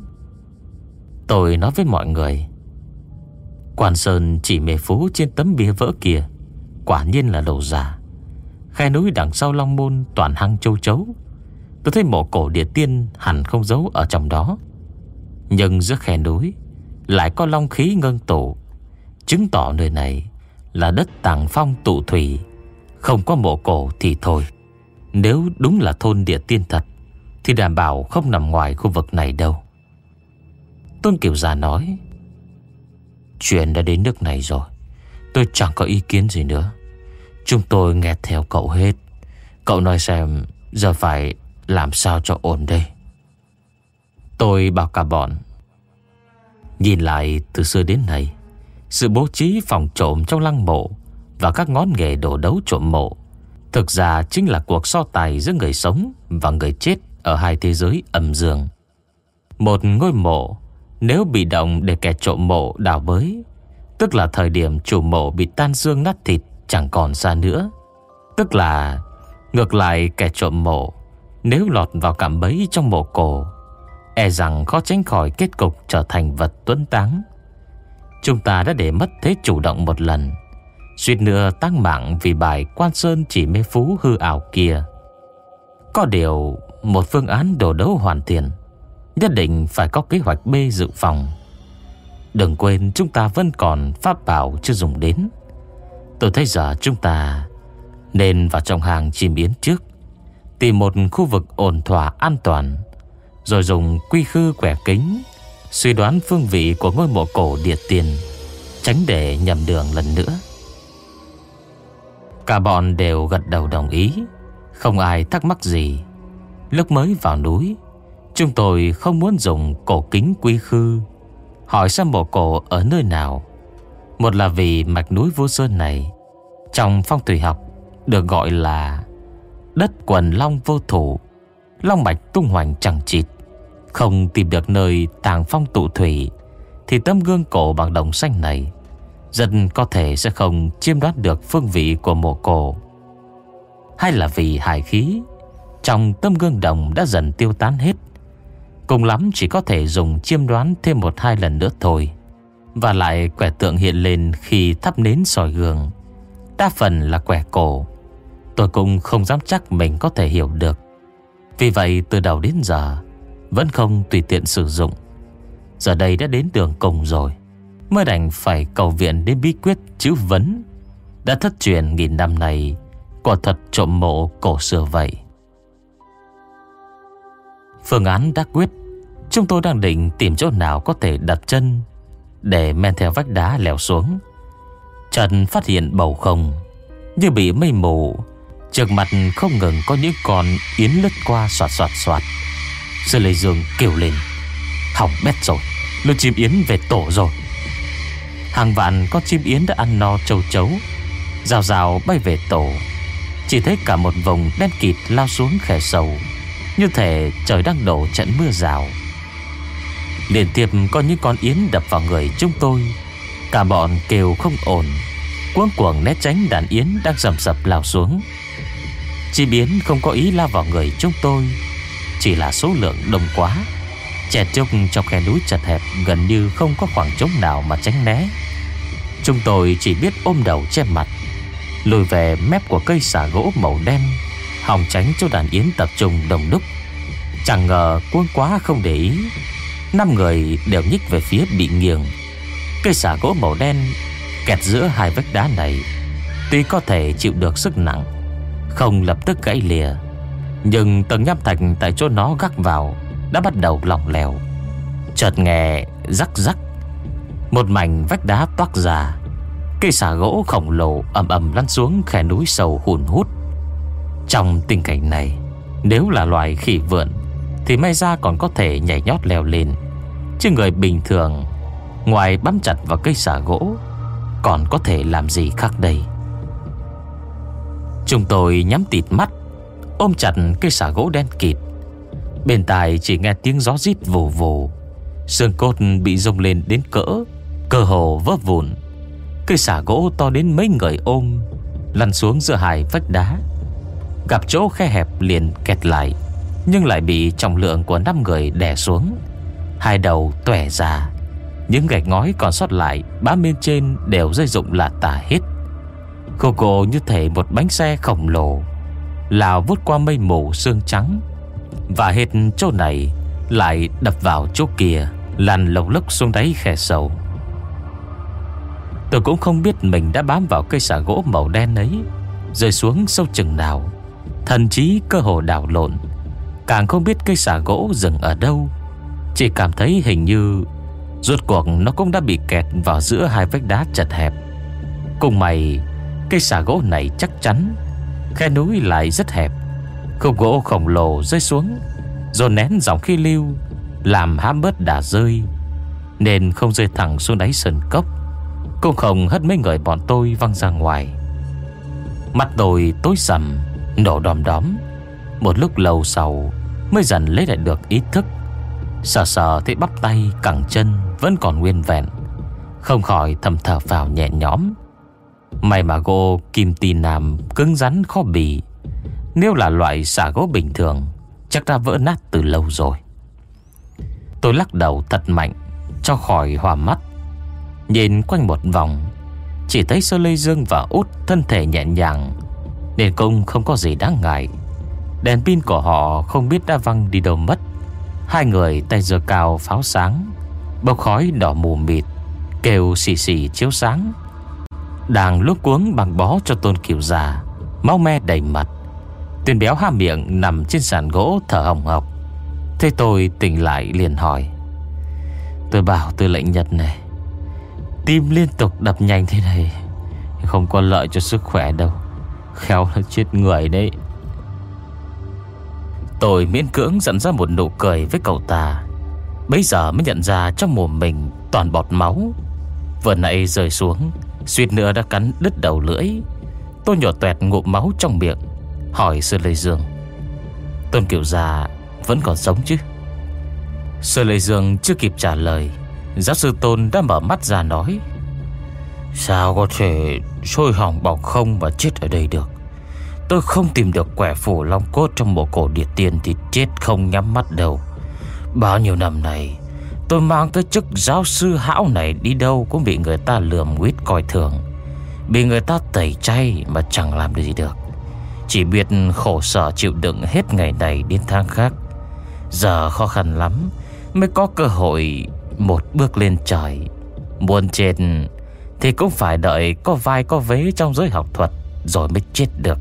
Tôi nói với mọi người, Quan Sơn chỉ mê phú trên tấm bia vỡ kia quả nhiên là đồ giả. Khe núi đằng sau Long Môn toàn hang châu chấu. Tôi thấy mộ cổ địa tiên hẳn không giấu ở trong đó. Nhưng giữa khe núi lại có long khí ngưng tụ, chứng tỏ nơi này là đất tàng phong tụ thủy. Không có mộ cổ thì thôi, nếu đúng là thôn địa tiên thật thì đảm bảo không nằm ngoài khu vực này đâu. Tôn Kiều Già nói, chuyện đã đến nước này rồi, tôi chẳng có ý kiến gì nữa. Chúng tôi nghe theo cậu hết. Cậu nói xem giờ phải làm sao cho ổn đây. Tôi bảo cả bọn, nhìn lại từ xưa đến nay, sự bố trí phòng trộm trong lăng mộ và các ngón nghề đổ đấu trộm mộ thực ra chính là cuộc so tài giữa người sống và người chết ở hai thế giới âm dương. Một ngôi mộ nếu bị động để kẻ trộm mộ đào bới, tức là thời điểm chủ mộ bị tan xương nát thịt, chẳng còn xa nữa. Tức là ngược lại, kẻ trộm mộ nếu lọt vào cạm bẫy trong mộ cổ, e rằng khó tránh khỏi kết cục trở thành vật tuấn táng. Chúng ta đã để mất thế chủ động một lần, suýt nữa táng mạng vì bài Quan Sơn chỉ mê phú hư ảo kia. Có điều một phương án đổ đấu hoàn thiện nhất định phải có kế hoạch B dự phòng. Đừng quên chúng ta vẫn còn pháp bảo chưa dùng đến. Tôi thấy giờ chúng ta nên vào trong hàng chim yến trước, tìm một khu vực ổn thỏa an toàn, rồi dùng quy khư quẻ kính suy đoán phương vị của ngôi mộ cổ địa tiên, tránh để nhầm đường lần nữa. Cả bọn đều gật đầu đồng ý, không ai thắc mắc gì. Lúc mới vào núi, chúng tôi không muốn dùng cổ kính quy khư hỏi xem mộ cổ ở nơi nào. Một là vì mạch núi Vô Sơn này trong phong thủy học được gọi là đất quần long vô thủ, long mạch tung hoành chẳng chịt. Không tìm được nơi tàng phong tụ thủy thì tấm gương cổ bằng đồng xanh này rất có thể sẽ không chiêm đoán được phương vị của mộ cổ. Hay là vì hải khí trong tấm gương đồng đã dần tiêu tán hết, cùng lắm chỉ có thể dùng chiêm đoán thêm một hai lần nữa thôi. Và lại quẻ tượng hiện lên khi thắp nến soi gương đa phần là quẻ cổ, tôi cũng không dám chắc mình có thể hiểu được. Vì vậy từ đầu đến giờ vẫn không tùy tiện sử dụng. Giờ đây đã đến đường cùng rồi, mới đành phải cầu viện đến bí quyết chữ vấn đã thất truyền nghìn năm này của thuật trộm mộ cổ xưa vậy. Phương án đã quyết, chúng tôi đang định tìm chỗ nào có thể đặt chân để men theo vách đá leo xuống. Trần phát hiện bầu không như bị mây mù, trước mặt không ngừng có những con yến lướt qua xoạt xoạt xoạt. Sư Lê Dương kêu lên, hỏng bét rồi, lũ chim yến về tổ rồi. Hàng vạn con chim yến đã ăn no châu chấu, rào rào bay về tổ. Chỉ thấy cả một vùng đen kịt lao xuống khe sâu, như thể trời đang đổ trận mưa rào. Liên tiếp có những con yến đập vào người chúng tôi. Cả bọn kêu không ổn, cuống cuồng né tránh đàn yến đang rầm rập lao xuống. Chim yến không có ý lao vào người chúng tôi, chỉ là số lượng đông quá, chèn chúc trong khe núi chật hẹp, gần như không có khoảng trống nào mà tránh né. Chúng tôi chỉ biết ôm đầu che mặt, lùi về mép của cây xà gỗ màu đen, hòng tránh cho đàn yến tập trung đông đúc. Chẳng ngờ cuống quá không để ý, năm người đều nhích về phía bị nghiêng. Cây xà gỗ màu đen kẹt giữa hai vách đá này tuy có thể chịu được sức nặng, không lập tức gãy lìa, nhưng tầng nham thạch tại chỗ nó gác vào đã bắt đầu lỏng lẻo. Chợt nghe rắc rắc, một mảnh vách đá toác ra. Cây xà gỗ khổng lồ ầm ầm lăn xuống khe núi sâu hun hút. Trong tình cảnh này, nếu là loài khỉ vượn thì may ra còn có thể nhảy nhót leo lên. Chứ người bình thường ngoài bám chặt vào cây xà gỗ còn có thể làm gì khác đây? Chúng tôi nhắm tịt mắt, ôm chặt cây xà gỗ đen kịt. Bên tai chỉ nghe tiếng gió rít vù vù. Xương cốt bị rung lên đến cỡ cơ hồ vỡ vụn. Cây xà gỗ to đến mấy người ôm lăn xuống giữa hai vách đá. Gặp chỗ khe hẹp liền kẹt lại, nhưng lại bị trọng lượng của năm người đè xuống. Hai đầu toẻ ra, những gạch ngói còn sót lại bám bên trên đều rơi rụng lả tả hết. Khô cổ như thể một bánh xe khổng lồ lao vút qua mây mù sương trắng, và hết chỗ này lại đập vào chỗ kia, lăn lồng lốc xuống đáy khe sâu. Tôi cũng không biết mình đã bám vào cây xà gỗ màu đen ấy rơi xuống sâu chừng nào, thần trí cơ hồ đảo lộn. Càng không biết cây xà gỗ dừng ở đâu, chỉ cảm thấy hình như rốt cuộc nó cũng đã bị kẹt vào giữa hai vách đá chật hẹp. Cùng mày, cây xà gỗ này chắc chắn khe núi lại rất hẹp. Khúc gỗ khổng lồ rơi xuống dồn nén dòng khí lưu, làm hãm bớt đà rơi, nên không rơi thẳng xuống đáy sơn cốc, cũng không hất mấy người bọn tôi văng ra ngoài. Mắt tôi tối sầm, nổ đom đóm. Một lúc lâu sau mới dần lấy lại được ý thức. Sờ sờ thấy bắp tay cẳng chân vẫn còn nguyên vẹn, không khỏi thầm thở phào nhẹ nhõm. May mà gỗ kim tì nam cứng rắn khó bì. Nếu là loại xà gỗ bình thường chắc đã vỡ nát từ lâu rồi. Tôi lắc đầu thật mạnh cho khỏi hoa mắt, nhìn quanh một vòng, chỉ thấy Sơ Lê Dương và Út thân thể nhẹ nhàng, nên cũng không có gì đáng ngại. Đèn pin của họ không biết đã văng đi đâu mất. Hai người tay giơ cao pháo sáng, bốc khói đỏ mù mịt kêu xì xì chiếu sáng. Đang luống cuống bằng bó cho Tôn Kiều già, máu me đầy mặt. Tuyền béo há miệng nằm trên sàn gỗ thở hồng hộc. Thế tôi tỉnh lại liền hỏi: tôi bảo Tư lệnh Nhật này, tim liên tục đập nhanh thế này không có lợi cho sức khỏe đâu, khéo là chết người đấy. Tôi miễn cưỡng dẫn ra một nụ cười với cậu ta. Bấy giờ mới nhận ra trong mồm mình toàn bọt máu, vừa nãy rơi xuống suýt nữa đã cắn đứt đầu lưỡi. Tôi nhổ toẹt ngụm máu trong miệng, hỏi Sơ Lê Dương: Tôn Kiều già vẫn còn sống chứ? Sơ Lê Dương chưa kịp trả lời, giáo sư Tôn đã mở mắt ra nói: sao có thể sôi hỏng bỏng không mà chết ở đây được? Tôi không tìm được quẻ phủ long cốt trong mộ cổ Địa Tiên thì chết không nhắm mắt đâu. Bao nhiêu năm này tôi mang cái chức giáo sư hão này đi đâu cũng bị người ta lườm nguýt coi thường, bị người ta tẩy chay mà chẳng làm được gì được, chỉ biết khổ sở chịu đựng hết ngày này đến tháng khác. Giờ khó khăn lắm mới có cơ hội một bước lên trời. Muốn chết thì cũng phải đợi có vai có vế trong giới học thuật rồi mới chết được.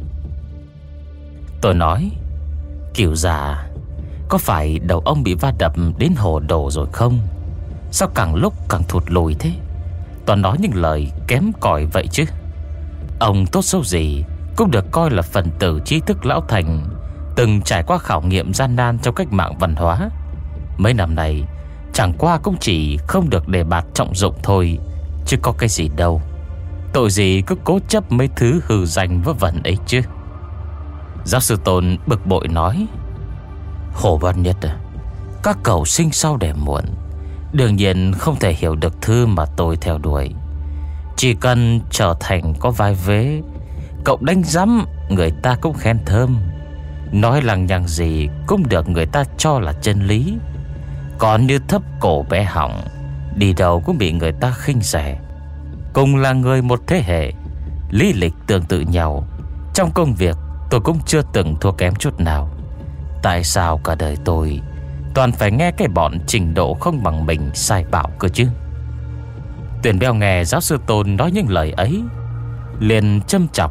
Tôi nói: Kiều già, có phải đầu ông bị va đập đến hồ đồ rồi không? Sao càng lúc càng thụt lùi thế? Toàn nói những lời kém cỏi vậy chứ. Ông tốt xấu gì cũng được coi là phần tử trí thức lão thành, từng trải qua khảo nghiệm gian nan trong cách mạng văn hóa. Mấy năm này chẳng qua cũng chỉ không được đề bạt trọng dụng thôi, chứ có cái gì đâu. Tội gì cứ cố chấp mấy thứ hư danh vớ vẩn ấy chứ. Giáo sư Tôn bực bội nói: Hồ Văn Nhất à, các cậu sinh sau đẻ muộn, đương nhiên không thể hiểu được thứ mà tôi theo đuổi. Chỉ cần trở thành có vai vế, cậu đánh giám người ta cũng khen thơm, nói lằng nhằng gì cũng được người ta cho là chân lý. Còn như thấp cổ bé họng, đi đâu cũng bị người ta khinh rẻ. Cùng là người một thế hệ, lý lịch tương tự nhau, trong công việc tôi cũng chưa từng thua kém chút nào. Tại sao cả đời tôi toàn phải nghe cái bọn trình độ không bằng mình sai bảo cơ chứ? Tuyền béo nghe giáo sư Tôn nói những lời ấy liền châm chọc: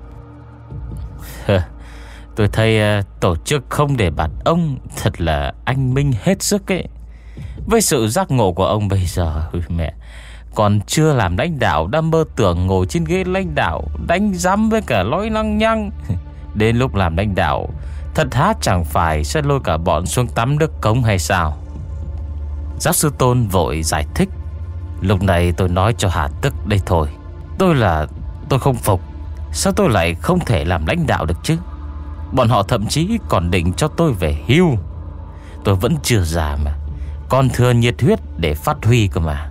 tôi thấy uh, tổ chức không để bạt ông thật là anh minh hết sức ấy. Với sự giác ngộ của ông bây giờ, mẹ, còn chưa làm lãnh đạo đã mơ tưởng ngồi trên ghế lãnh đạo, đánh giám với cả nói lăng nhăng. Đến lúc làm lãnh đạo Thật há chẳng phải sẽ lôi cả bọn xuống tắm nước cống hay sao? Giáo sư Tôn vội giải thích. Lúc này tôi nói cho hà tức đây thôi. Tôi là tôi không phục. Sao tôi lại không thể làm lãnh đạo được chứ? Bọn họ thậm chí còn định cho tôi về hưu. Tôi vẫn chưa già mà, còn thừa nhiệt huyết để phát huy cơ mà.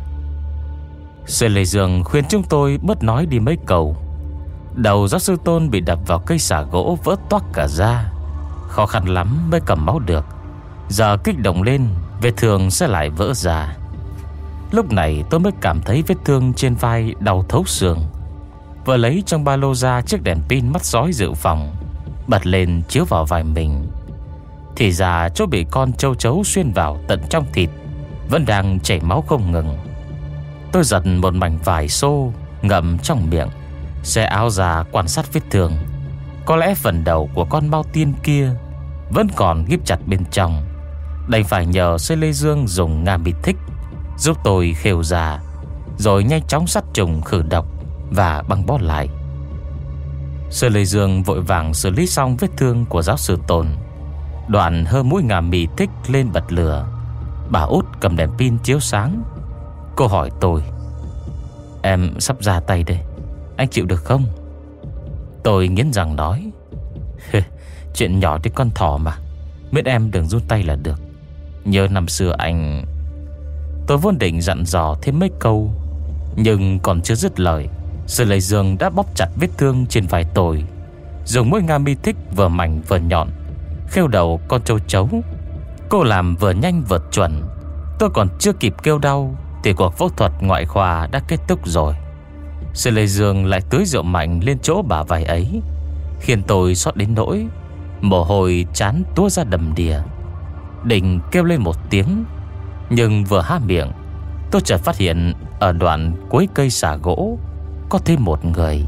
Sư Lê Dương khuyên chúng tôi bớt nói đi mấy câu. Đầu giáo sư Tôn bị đập vào cây xà gỗ vỡ toác cả da, khó khăn lắm mới cầm máu được. Giờ kích động lên, vết thương sẽ lại vỡ ra. Lúc này tôi mới cảm thấy vết thương trên vai đau thấu xương. Vừa lấy trong ba lô ra chiếc đèn pin mắt sói dự phòng, bật lên chiếu vào vai mình. Thì ra chỗ bị con châu chấu xuyên vào tận trong thịt vẫn đang chảy máu không ngừng. Tôi giật một mảnh vải xô ngậm trong miệng, xé áo ra quan sát vết thương. Có lẽ phần đầu của con Mao Tiên kia vẫn còn ghép chặt bên trong. Đành phải nhờ Sư Lê Dương dùng Nga Mi Thích giúp tôi khều ra, rồi nhanh chóng sát trùng khử độc và băng bó lại. Sư Lê Dương vội vàng xử lý xong vết thương của giáo sư Tôn, đoạn hơ mũi Nga Mi Thích lên bật lửa. Bà Út cầm đèn pin chiếu sáng. Cô hỏi tôi: "Em sắp ra tay đây, anh chịu được không?" Tôi nghiến răng nói: "Chuyện nhỏ thì con thỏ mà, biết em đừng run tay là được. Nhớ năm xưa anh..." Tôi vốn định dặn dò thêm mấy câu, nhưng còn chưa dứt lời, Sư Lê Dương đã bóp chặt vết thương trên vai tôi, dùng mũi Nga Mi Thích vừa mảnh vừa nhọn khêu đầu con châu chấu. Cô làm vừa nhanh vừa chuẩn. Tôi còn chưa kịp kêu đau thì cuộc phẫu thuật ngoại khoa đã kết thúc rồi. Sư Lê Dương lại tưới rượu mạnh lên chỗ bả vai ấy, khiến tôi xót đến nỗi mồ hôi trán túa ra đầm đìa. Định kêu lên một tiếng, nhưng vừa há miệng, tôi chợt phát hiện ở đoạn cuối cây xà gỗ có thêm một người.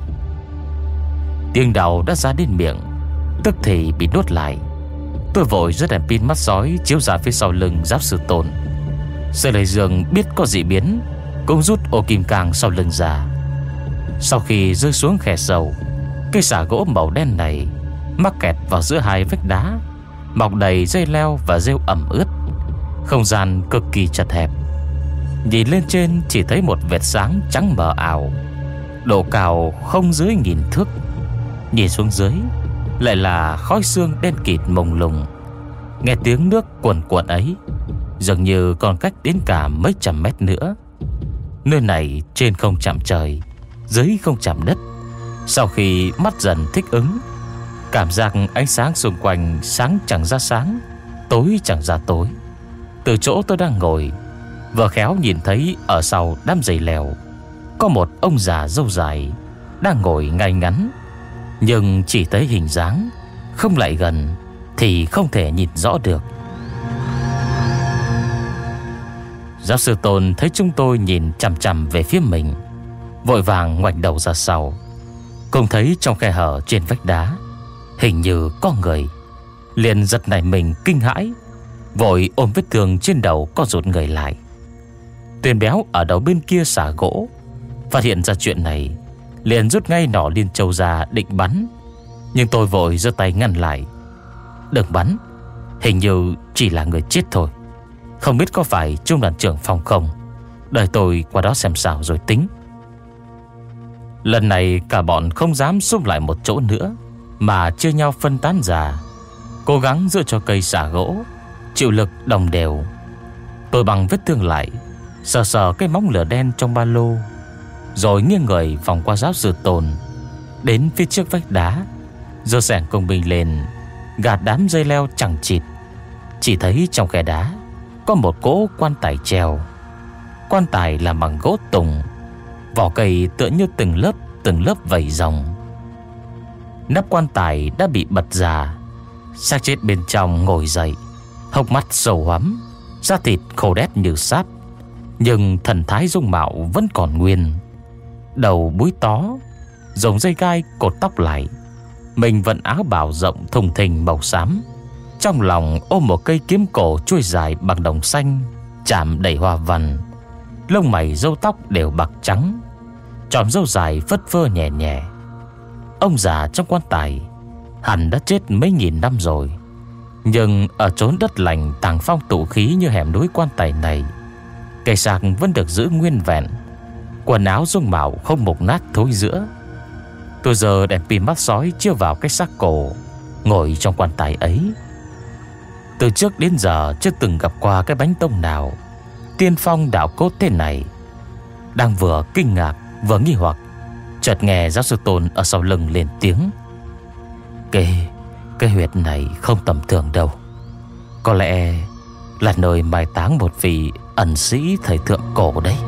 Tiếng đau đã ra đến miệng, tức thì bị nuốt lại. Tôi vội rút đèn pin mắt sói chiếu ra phía sau lưng giáo sư Tôn. Sư Lê Dương biết có dị biến, cũng rút ô kim cang sau lưng ra. Sau khi rơi xuống khe sâu, cây xà gỗ màu đen này mắc kẹt vào giữa hai vách đá, mọc đầy dây leo và rêu ẩm ướt. Không gian cực kỳ chật hẹp. Nhìn lên trên chỉ thấy một vệt sáng trắng mờ ảo, độ cao không dưới nghìn thước. Nhìn xuống dưới lại là khói xương đen kịt mông lung. Nghe tiếng nước cuồn cuộn ấy dường như còn cách đến cả mấy trăm mét nữa. Nơi này trên không chạm trời, dưới không chạm đất. Sau khi mắt dần thích ứng, cảm giác ánh sáng xung quanh sáng chẳng ra sáng, tối chẳng ra tối. Từ chỗ tôi đang ngồi, vừa khéo nhìn thấy ở sau đám dây leo có một ông già râu dài đang ngồi ngay ngắn, nhưng chỉ thấy hình dáng, không lại gần thì không thể nhìn rõ được. Giáo sư Tôn thấy chúng tôi nhìn chằm chằm về phía mình, vội vàng ngoảnh đầu ra sau. Cùng thấy trong khe hở trên vách đá hình như có người, liền giật nảy mình kinh hãi, vội ôm vết thương trên đầu co rụt người lại. Tuyền Béo ở đầu bên kia xà gỗ phát hiện ra chuyện này, liền rút ngay nỏ liên châu ra định bắn, nhưng tôi vội giơ tay ngăn lại. "Đừng bắn, hình như chỉ là người chết thôi. Không biết có phải trung đoàn trưởng phòng không. Đợi tôi qua đó xem sao rồi tính." Lần này cả bọn không dám xung lại một chỗ nữa, mà chia nhau phân tán ra, cố gắng giữ cho cây xà gỗ chịu lực đồng đều. Tôi bằng vết thương lại, sờ sờ cái móng lửa đen trong ba lô, rồi nghiêng người vòng qua giáo sư Tôn, đến phía trước vách đá, giơ xẻng công binh lên, gạt đám dây leo chẳng chịt. Chỉ thấy trong khe đá có một cỗ quan tài treo. Quan tài làm bằng gỗ tùng, vỏ cây tựa như từng lớp từng lớp vảy rồng. Nắp quan tài đã bị bật ra, xác chết bên trong ngồi dậy, hốc mắt sầu hoắm, da thịt khô đét như sáp, nhưng thần thái dung mạo vẫn còn nguyên. Đầu búi tó, dùng dây gai cột tóc lại, mình vận áo bào rộng thùng thình màu xám, trong lòng ôm một cây kiếm cổ chuôi dài bằng đồng xanh chạm đầy hoa văn. Lông mày râu tóc đều bạc trắng, chòm râu dài phất phơ nhẹ nhẹ. Ông già trong quan tài hẳn đã chết mấy nghìn năm rồi, Nhưng ở chốn đất lành tàng phong tụ khí như hẻm núi Quan Tài này, cây xác vẫn được giữ nguyên vẹn, quần áo dung mạo không mục nát thối rữa. Tôi giờ đèn pin mắt sói chiếu vào cái xác cổ ngồi trong quan tài ấy. Từ trước đến giờ chưa từng gặp qua cái bánh tông nào tiên phong đạo cốt thế này. Đang vừa kinh ngạc vừa nghi hoặc, chợt nghe giáo sư Tôn ở sau lưng lên tiếng: Cái, cái huyệt này không tầm thường đâu. Có lẽ là nơi mai táng một vị ẩn sĩ thời thượng cổ đấy.